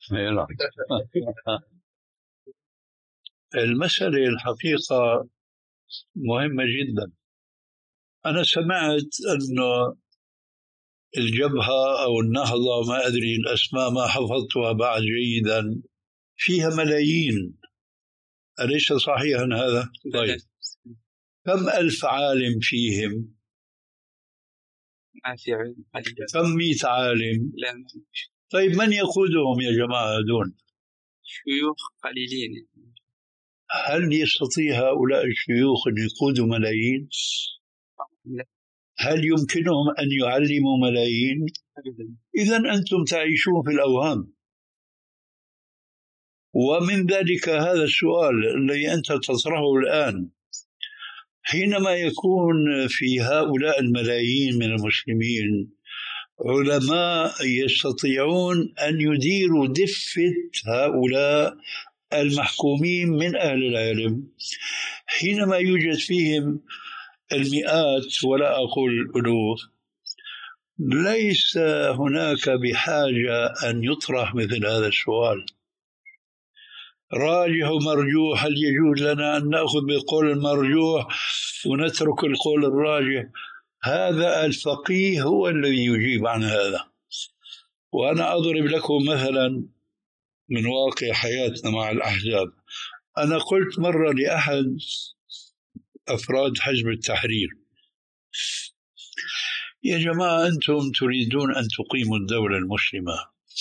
المسألة الحقيقة مهمة جدا. أنا سمعت أنه الجبهة أو النهضة، ما أدري الأسماء ما حفظتها بعد جيدا، فيها ملايين، أليس صحيحا هذا؟ طيب كم ألف عالم فيهم؟ ما في علم. كم مئة عالم؟ لا. طيب من يقودهم يا جماعة دون؟ شيوخ قليلين. هل يستطيع هؤلاء الشيوخ أن يقودوا ملايين؟ لا. هل يمكنهم أن يعلموا ملايين؟ إذن أنتم تعيشون في الأوهام. ومن ذلك هذا السؤال الذي أنت تطرحه الآن، حينما يكون في هؤلاء الملايين من المسلمين علماء يستطيعون أن يديروا دفة هؤلاء المحكومين من أهل العلم، حينما يوجد فيهم المئات ولا أقول الألوف، ليس هناك بحاجة أن يطرح مثل هذا السؤال. راجح ومرجوح، هل يجوز لنا أن نأخذ بقول المرجوح ونترك القول الراجح؟ هذا الفقيه هو الذي يجيب عن هذا. وأنا أضرب لكم مثلا من واقع حياتنا مع الأحزاب. أنا قلت مرة لأحد أفراد حزب التحرير: يا جماعة أنتم تريدون أن تقيموا الدولة المسلمة،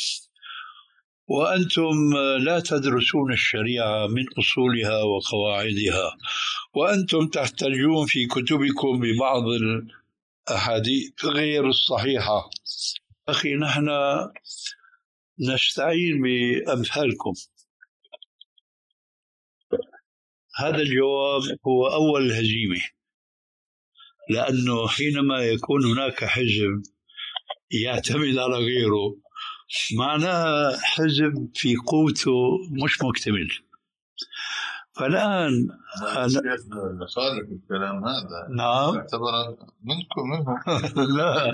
وأنتم لا تدرسون الشريعة من أصولها وقواعدها، وأنتم تحتجون في كتبكم ببعض الأحاديث غير الصحيحة. أخي نحن نستعين بأمثالكم. هذا الجواب هو أول هزيمة، لأنه حينما يكون هناك حزب يعتمد على غيره معناها حزب في قوته مش مكتمل. فالآن صادق الكلام هذا. نعم. اعتبر منكم منهم. لا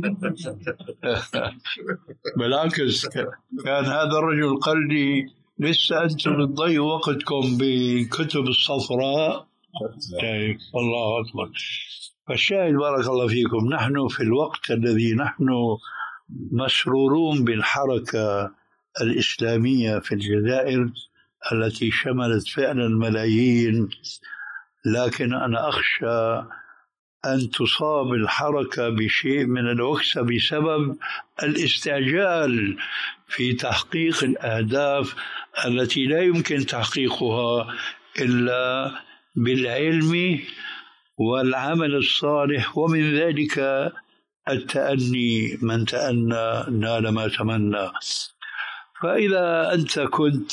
بالعكس، كان هذا الرجل قال لي: لسه أنتم بتضيعوا وقتكم بكتب الصفراء. الله أكبر. فالشاهد بارك الله فيكم، نحن في الوقت الذي نحن مسرورون بالحركة الإسلامية في الجزائر التي شملت فعلا الملايين، لكن أنا أخشى أن تصاب الحركة بشيء من الوكسة بسبب الاستعجال في تحقيق الأهداف التي لا يمكن تحقيقها إلا بالعلم والعمل الصالح، ومن ذلك التأني، من تأنى نال ما تمنى. فإذا أنت كنت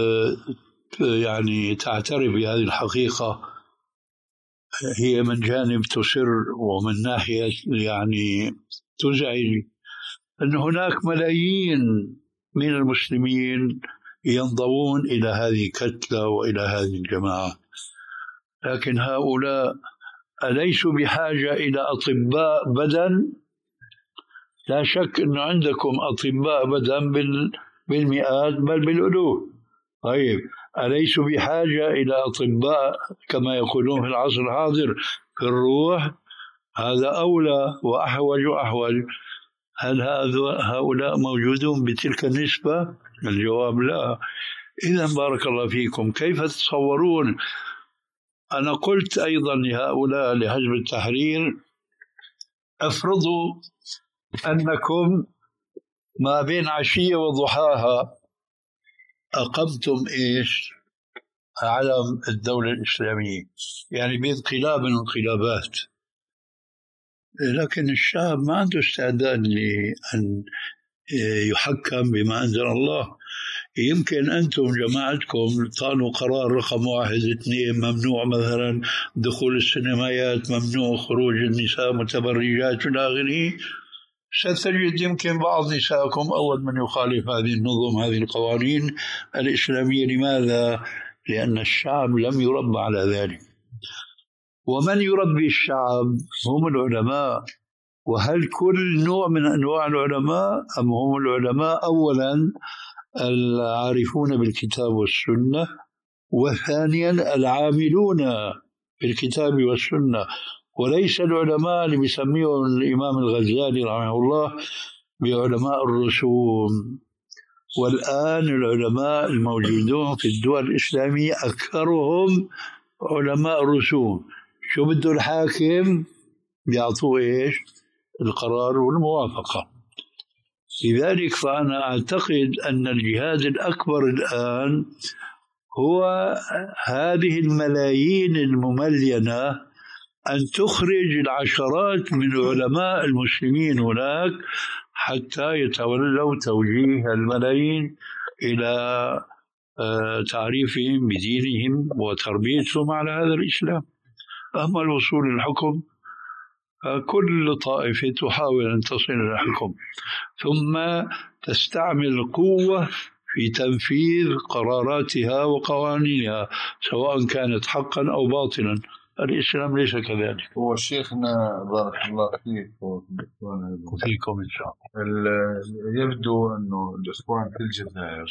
يعني تعترف بهذه الحقيقة، هي من جانب تسر ومن ناحية يعني تزعج أن هناك ملايين من المسلمين ينضوون إلى هذه الكتلة وإلى هذه الجماعة، لكن هؤلاء أليسوا بحاجة إلى أطباء بدن؟ لا شك أن عندكم أطباء بدن بالمئات بل بالألوف. طيب أليسوا بحاجة إلى أطباء كما يقولون في العصر الحاضر في الروح؟ هذا أولى وأحوج وأحوج. هل هؤلاء موجودون بتلك النسبة؟ الجواب لا. إذن بارك الله فيكم، كيف تتصورون؟ أنا قلت أيضا لهؤلاء لحزب التحرير: افرضوا أنكم ما بين عشية وضحاها أقمتم إيش؟ علم الدولة الإسلامية، يعني بانقلاب من الانقلابات، لكن الشعب ما عنده استعداد لأن يحكم بما أنزل الله. يمكن أنتم جماعتكم طالوا قرار رقم واحد اثنين، ممنوع مثلا دخول السينمايات، ممنوع خروج النساء متبرجات إلى آخره، ستجد يمكن بعض نسائكم أول من يخالف هذه النظم، هذه القوانين الإسلامية. لماذا؟ لأن الشعب لم يربى على ذلك. ومن يربي الشعب هم العلماء. وهل كل نوع من أنواع العلماء أم هم العلماء أولا العارفون بالكتاب والسنة، وثانيا العاملون بالكتاب والسنة، وليس العلماء اللي بيسميهم الإمام الغزالي رحمه الله بعلماء الرسوم. والآن العلماء الموجودون في الدول الإسلامية أكثرهم علماء الرسوم. شو بده الحاكم؟ بيعطوه إيش؟ القرار والموافقة. لذلك فأنا أعتقد أن الجهاد الأكبر الآن هو هذه الملايين المملينة، أن تخرج العشرات من علماء المسلمين هناك حتى يتولوا توجيه الملايين إلى تعريفهم بدينهم وتربيتهم على هذا الإسلام. أما الوصول للحكم، كل طائفة تحاول أن تصل إلى الحكم ثم تستعمل القوة في تنفيذ قراراتها وقوانينها سواء كانت حقا أو باطلا. الإسلام ليس كذلك. هو شيخنا بارك الله فيك وفيكم إن شاء الله. يبدو أنه الإخوان في الجزائر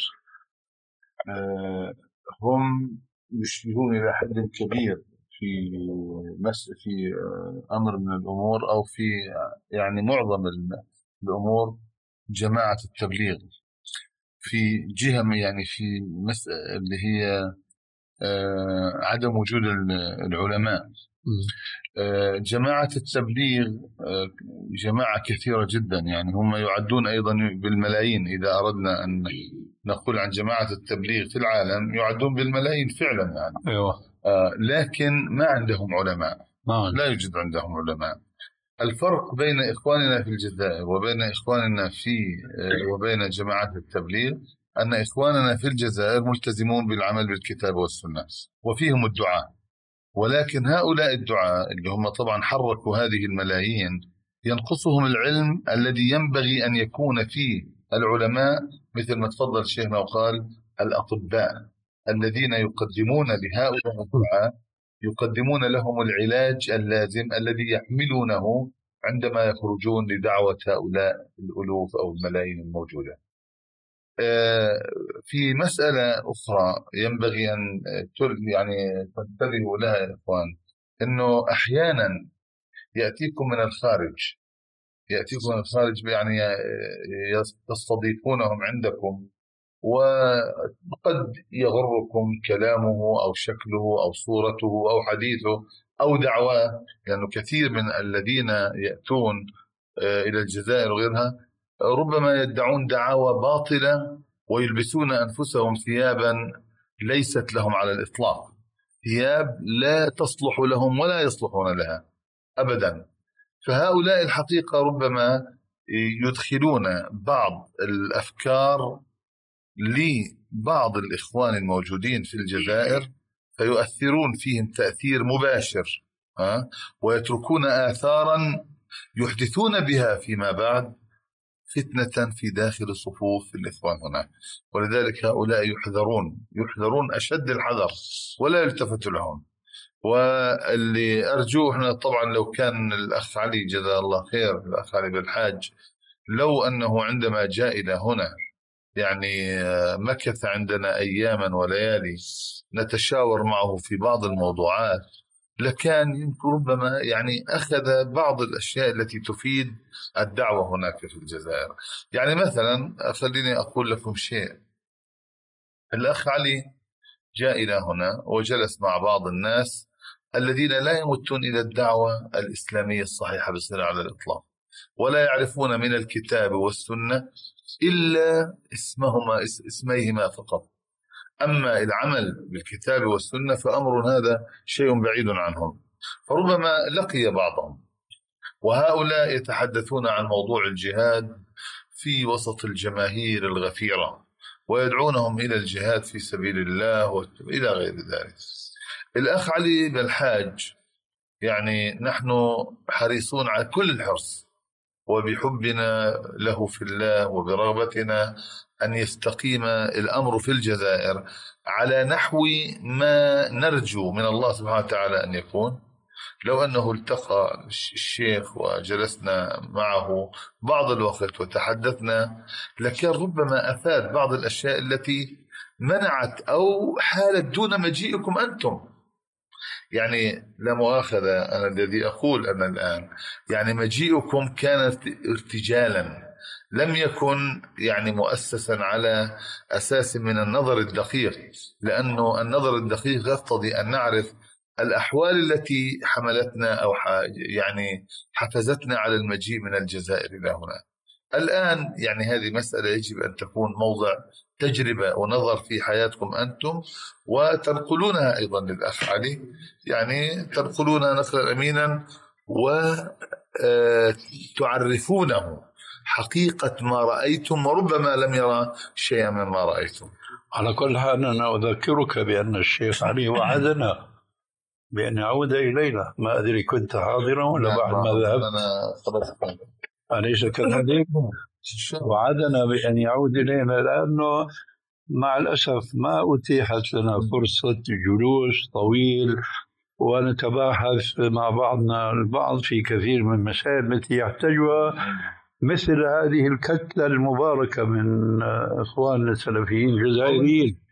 هم يشبهون إلى حد كبير في مس في أمر من الأمور، أو في يعني معظم الأمور جماعة التبليغ، في جهة يعني في مسألة اللي هي عدم وجود العلماء. جماعة التبليغ جماعة كثيرة جدا، يعني هم يعدون أيضا بالملايين. إذا أردنا أن نقول عن جماعة التبليغ في العالم يعدون بالملايين فعلا يعني. أيوة. لكن ما عندهم علماء، لا يوجد عندهم علماء. الفرق بين إخواننا في الجزائر وبين إخواننا في وبين جماعة التبليغ أن إخواننا في الجزائر ملتزمون بالعمل بالكتاب والسنة وفيهم الدعاء، ولكن هؤلاء الدعاء اللي هم طبعا حركوا هذه الملايين ينقصهم العلم الذي ينبغي أن يكون فيه العلماء، مثل ما تفضل شيخنا وقال الأطباء الذين يقدمون لهؤلاء الدعاء، يقدمون لهم العلاج اللازم الذي يحملونه عندما يخرجون لدعوة هؤلاء الألوف أو الملايين الموجودة. في مسألة أخرى ينبغي أن يعني تنتبهوا لها يا إخوان، إنه أحيانا يأتيكم من الخارج يأتيكم من الخارج يعني تستضيفونهم عندكم، وقد يغركم كلامه أو شكله أو صورته أو حديثه أو دعواه، لأنه كثير من الذين يأتون إلى الجزائر وغيرها ربما يدعون دعاوى باطلة ويلبسون أنفسهم ثيابا ليست لهم على الإطلاق، ثياب لا تصلح لهم ولا يصلحون لها أبدا. فهؤلاء الحقيقة ربما يدخلون بعض الأفكار لبعض الإخوان الموجودين في الجزائر فيؤثرون فيهم تأثير مباشر، ها، ويتركون آثارا يحدثون بها فيما بعد فتنة في داخل صفوف الإخوان هناك. ولذلك هؤلاء يحذرون يحذرون أشد الحذر ولا يلتفت لهم. واللي أرجوه احنا طبعا لو كان الأخ علي جزاه الله خير، الأخ علي بالحاج، لو أنه عندما جاء إلى هنا يعني مكث عندنا أياما وليالي نتشاور معه في بعض الموضوعات، لكان يمكن ربما يعني أخذ بعض الأشياء التي تفيد الدعوة هناك في الجزائر. يعني مثلا خليني أقول لكم شيء. الأخ علي جاء إلى هنا وجلس مع بعض الناس الذين لا يمتون إلى الدعوة الإسلامية الصحيحة بصير على الإطلاق، ولا يعرفون من الكتاب والسنة إلا اسمهما اسميهما فقط. أما العمل بالكتاب والسنة فأمر هذا شيء بعيد عنهم. فربما لقي بعضهم وهؤلاء يتحدثون عن موضوع الجهاد في وسط الجماهير الغفيرة ويدعونهم إلى الجهاد في سبيل الله وإلى غير ذلك. الأخ علي بالحاج يعني نحن حريصون على كل الحرص وبحبنا له في الله وبرغبتنا أن يستقيم الأمر في الجزائر على نحو ما نرجو من الله سبحانه وتعالى أن يكون، لو أنه التقى الشيخ وجلسنا معه بعض الوقت وتحدثنا لكان ربما أفاد بعض الأشياء التي منعت أو حالت دون مجيئكم أنتم. يعني لا مؤاخذة أنا الذي أقول أنا الآن يعني مجيئكم كانت ارتجالا، لم يكن يعني مؤسسا على أساس من النظر الدقيق، لأنه النظر الدقيق يقتضي أن نعرف الأحوال التي حملتنا أو يعني حفزتنا على المجيء من الجزائر إلى هنا. الآن يعني هذه مسألة يجب أن تكون موضع تجربة ونظر في حياتكم أنتم، وتنقلونها أيضا للأخ علي، يعني تنقلونها نقلا أمينا وتعرفونه حقيقة ما رأيتم، وربما لم يرى شيئا مما رأيتم. على كل حال أنا أذكرك بأن الشيخ علي وعدنا بأن يعود إلينا، ما أدري كنت حاضرا ولا بعد ما ذهبت؟ أنا خلصت. أليس كذلك؟ وعدنا بأن يعود إلينا، لأنه مع الأسف ما أتيحت لنا فرصة جلوس طويل ونتباحث مع بعضنا البعض في كثير من المسائل التي يحتاجها مثل هذه الكتلة المباركة من إخواننا السلفيين الجزائريين.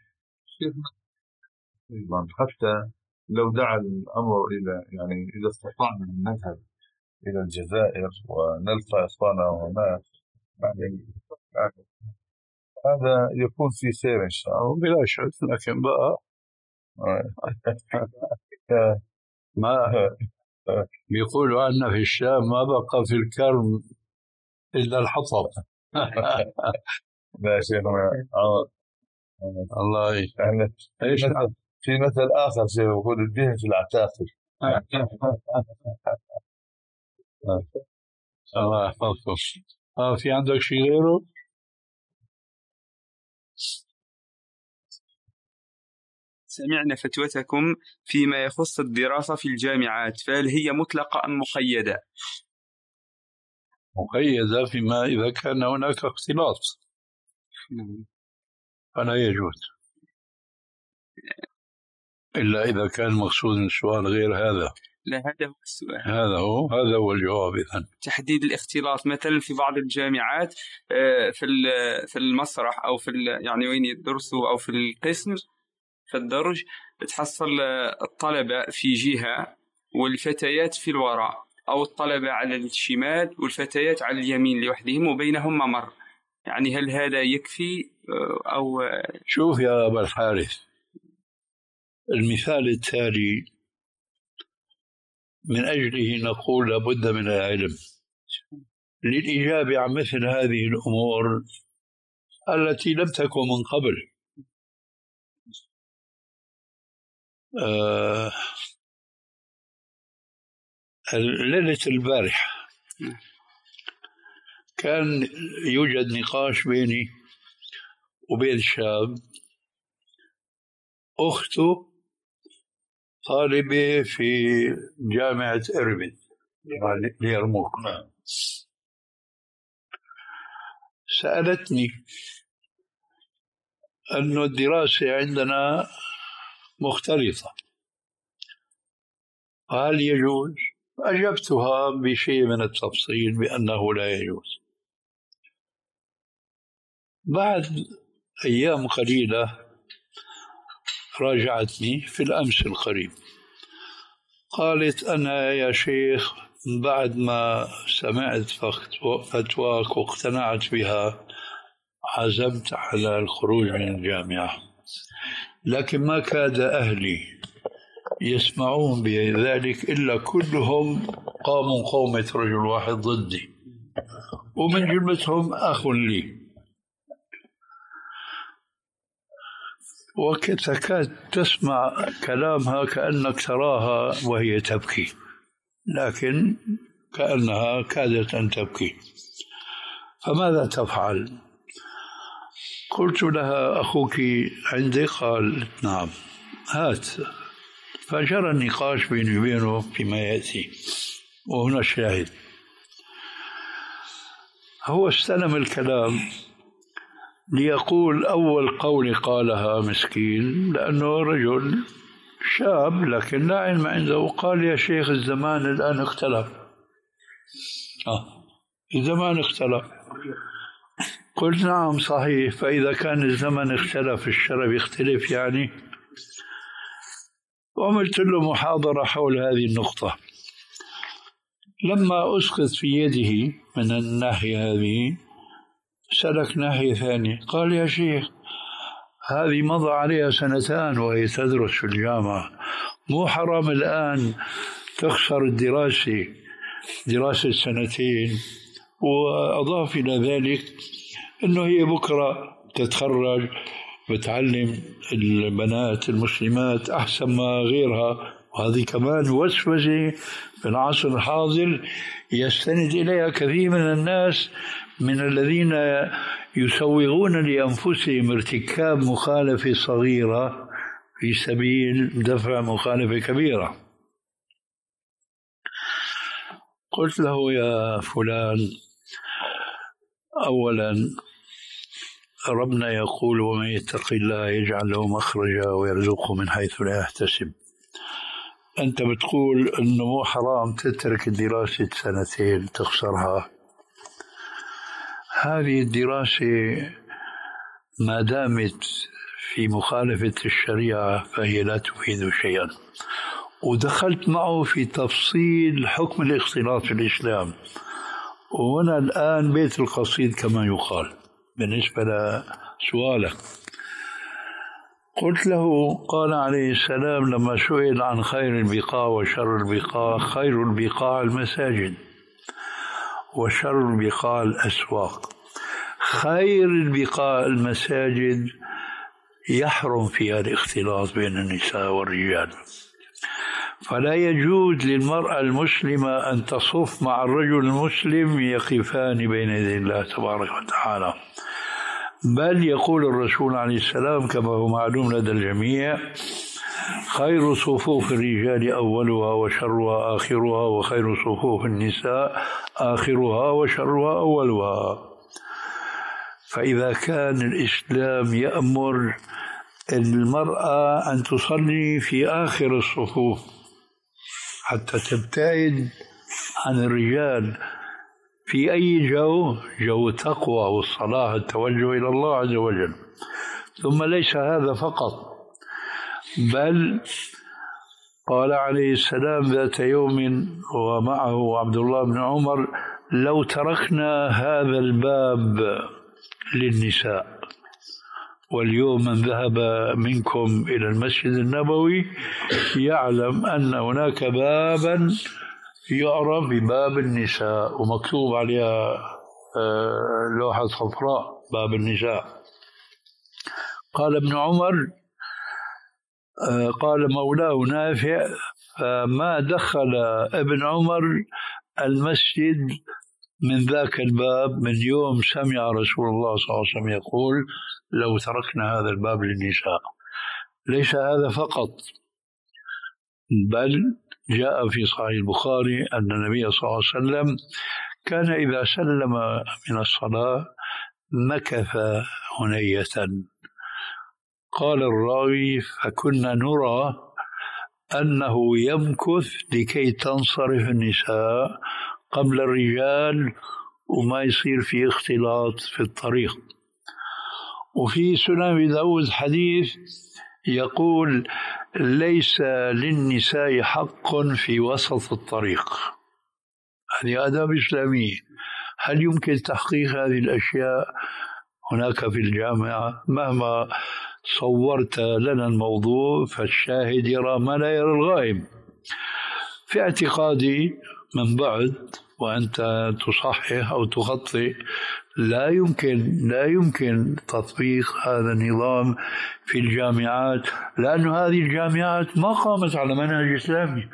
حتى لو دعا الأمر إلى يعني إذا استطعنا أن نذهب إلى الجزائر ونلقى إخواننا هناك يعني هذا يكون في سير إن شاء الله بلا شك. لكن بقى ما بيقولوا عنا في الشام ما بقى في الكرم إلا الحطب. لا شيخنا الله يعني ايش في مثل آخر شيء يقول الدين في العتاقل. الله يحفظكم. آه في عندك شيء غيره؟ سمعنا فتوتكم فيما يخص الدراسة في الجامعات، فهل هي مطلقة أم مقيدة؟ مقيدة فيما إذا كان هناك اختلاط فلا يجوز، إلا إذا كان مقصود السؤال غير هذا. لا هذا هو السؤال، هذا هو هذا هو الجواب. إذن تحديد الاختلاط مثلا في بعض الجامعات في في المسرح أو في يعني وين يدرسوا أو في القسم في الدرج تحصل الطلبة في جهة والفتيات في الوراء، أو الطلبة على الشمال والفتيات على اليمين لوحدهم وبينهم ممر. يعني هل هذا يكفي أو؟ شوف يا أبا الحارث، المثال التالي من أجله نقول لابد من العلم للإجابة عن مثل هذه الأمور التي لم تكن من قبل. آه ليلة البارحة كان يوجد نقاش بيني وبين شاب، أخته طالبة في جامعة إربد اليرموك، سألتني أن الدراسة عندنا مختلطة، هل يجوز؟ أجبتها بشيء من التفصيل بأنه لا يجوز. بعد أيام قليلة راجعتني في الأمس القريب، قالت أنا يا شيخ بعد ما سمعت فتواك واقتنعت بها عزمت على الخروج من الجامعة، لكن ما كاد أهلي يسمعون بذلك إلا كلهم قاموا قومة رجل واحد ضدي، ومن جملتهم أخ لي، وكتكاد تسمع كلامها كأنك تراها وهي تبكي، لكن كأنها كادت أن تبكي. فماذا تفعل؟ قلت لها أخوك عندي؟ قالت نعم. هات. فجرى النقاش بيني وبينه فيما يأتي، وهنا الشاهد. هو استلم الكلام ليقول أول قول قالها مسكين، لأنه رجل شاب لكن لا علم عنده، وقال يا شيخ الزمان الآن اختلف. آه الزمان اختلف. قلت نعم صحيح، فإذا كان الزمن اختلف الشرع يختلف يعني. وعملت له محاضرة حول هذه النقطة. لما أسقط في يده من الناحية هذه سلك ناحية ثانية، قال يا شيخ هذه مضى عليها سنتان وهي تدرس في الجامعة، مو حرام الآن تخسر الدراسة دراسة سنتين؟ وأضاف إلى ذلك أنه هي بكرة تتخرج وتعلم البنات المسلمات أحسن ما غيرها، وهذه كمان وسوسة في العصر الحاضر يستند إليها كثير من الناس من الذين يسوغون لأنفسهم ارتكاب مخالفة صغيرة في سبيل دفع مخالفة كبيرة. قلت له يا فلان، أولا ربنا يقول ومن يتق الله يجعل له مخرجا ويرزقه من حيث لا يحتسب. أنت بتقول أنه مو حرام تترك الدراسة سنتين تخسرها. هذه الدراسة ما دامت في مخالفة الشريعة فهي لا تفيد شيئا. ودخلت معه في تفصيل حكم الاختلاط في الإسلام، وهنا الآن بيت القصيد كما يقال بالنسبة لسؤالك. قلت له قال عليه السلام لما سئل عن خير البقاع وشر البقاع: خير البقاع المساجد وشر البقاع الأسواق. خير البقاع المساجد يحرم فيها الاختلاط بين النساء والرجال، فلا يجوز للمرأة المسلمة أن تصف مع الرجل المسلم يقفان بين يدي الله تبارك وتعالى. بل يقول الرسول عليه السلام كما هو معلوم لدى الجميع: خير صفوف الرجال أولها وشرها آخرها، وخير صفوف النساء آخرها وشرها أولها. فإذا كان الإسلام يأمر المرأة أن تصلي في آخر الصفوف حتى تبتعد عن الرجال في أي جو، جو التقوى والصلاة التوجه إلى الله عز وجل. ثم ليس هذا فقط، بل قال عليه السلام ذات يوم ومعه عبد الله بن عمر: لو تركنا هذا الباب للنساء، واليوم من ذهب منكم إلى المسجد النبوي يعلم أن هناك بابا يعرف بباب النساء ومكتوب عليها لوحة صفراء باب النساء. قال ابن عمر قال مولاه نافع: فما دخل ابن عمر المسجد من ذاك الباب من يوم سمع رسول الله صلى الله عليه وسلم يقول: لو تركنا هذا الباب للنساء. ليس هذا فقط، بل جاء في صحيح البخاري أن النبي صلى الله عليه وسلم كان إذا سلم من الصلاة مكث هنية. قال الراوي: فكنا نرى أنه يمكث لكي تنصرف النساء قبل الرجال وما يصير في اختلاط في الطريق. وفي سنن أبي داود حديث يقول: ليس للنساء حق في وسط الطريق. هذه آداب إسلامية. هل يمكن تحقيق هذه الأشياء هناك في الجامعة؟ مهما صورت لنا الموضوع فالشاهد يرى ما لا يرى الغائب. في اعتقادي من بعد، وأنت تصحح أو تخطئ، لا يمكن لا يمكن تطبيق هذا النظام في الجامعات، لأن هذه الجامعات ما قامت على منهج إسلامي.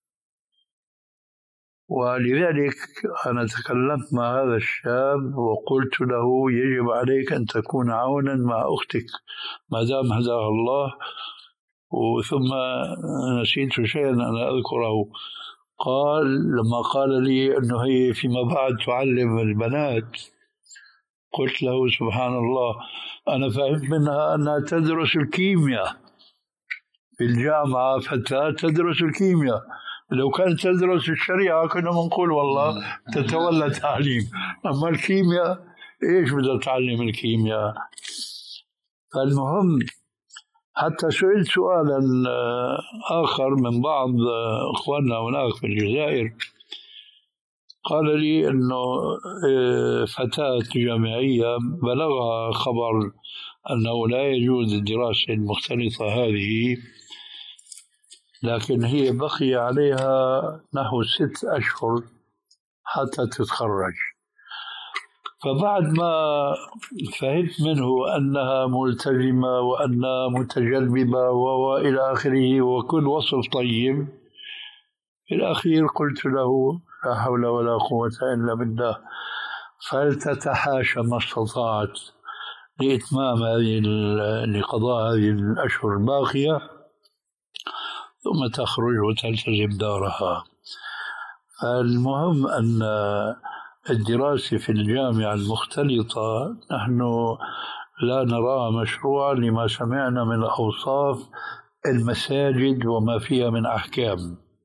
ولذلك أنا تكلمت مع هذا الشاب وقلت له: يجب عليك أن تكون عونا مع أختك ما دام هداها الله. وثم نسيت شيئا أنا أذكره. قال لما قال لي أنه هي فيما بعد تعلم البنات، قلت له: سبحان الله، أنا فهمت منها أنها تدرس الكيمياء. في الجامعة فتاة تدرس الكيمياء. لو كانت تدرس الشريعة كنا بنقول والله تتولى تعليم، أما الكيمياء إيش بدها تعلم الكيمياء؟ فالمهم حتى سئلت سؤالا آخر من بعض أخواننا هناك في الجزائر، قال لي أنه فتاة جامعية بلغها خبر أنه لا يجوز الدراسة المختلطة هذه، لكن هي بقي عليها نحو ست أشهر حتى تتخرج. فبعد ما فهمت منه أنها ملتزمة وأنها متجذبة وإلى آخره وكل وصف طيب، في الأخير قلت له لا حول ولا قوة إلا بالله، فلتتحاشى ما استطاعت لإتمام هذه لقضاء هذه الأشهر الباقية ثم تخرج وتلتزم دارها. المهم أن الدراسة في الجامعة المختلطة نحن لا نراها مشروعا لما سمعنا من أوصاف المساجد وما فيها من أحكام،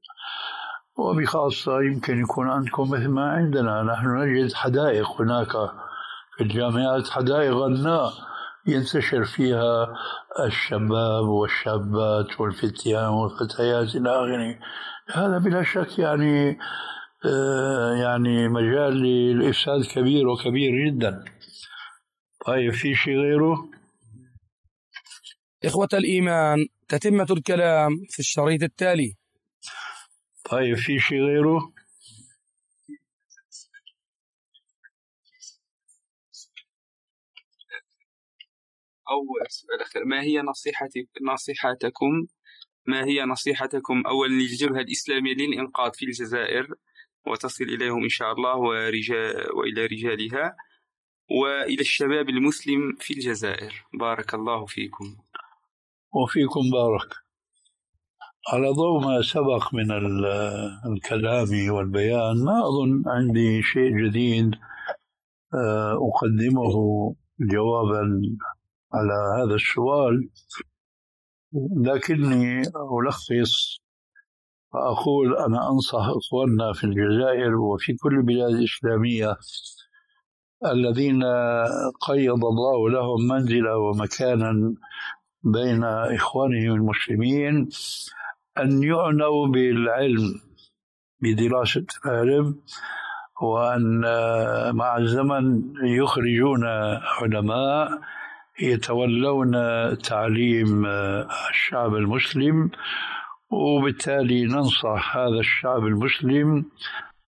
وبخاصة يمكن يكون عندكم مثل ما عندنا، نحن نجد حدائق هناك في الجامعات، حدائق غناء ينتشر فيها الشباب والشابات والفتيان والفتيات إلى آخره. هذا بلا شك يعني آه يعني مجال للإفساد كبير وكبير جدا. طيب في شيء غيره؟ إخوة الإيمان، تتمة الكلام في الشريط التالي. طيب في شيء غيره؟ أول سؤال أخير، ما هي نصيحتك نصيحتكم ما هي نصيحتكم أولا للجبهة الإسلامية للإنقاذ في الجزائر وتصل إليهم إن شاء الله ورجال وإلى رجالها، وإلى الشباب المسلم في الجزائر؟ بارك الله فيكم. وفيكم بارك. على ضوء ما سبق من الكلام والبيان، ما أظن عندي شيء جديد أقدمه جوابا على هذا السؤال، لكني ألخص فأقول أنا أنصح إخواننا في الجزائر وفي كل البلاد الإسلامية الذين قيض الله لهم منزلة ومكانا بين إخوانهم المسلمين أن يعنوا بالعلم، بدراسة العلم، وأن مع الزمن يخرجون علماء يتولون تعليم الشعب المسلم، وبالتالي ننصح هذا الشعب المسلم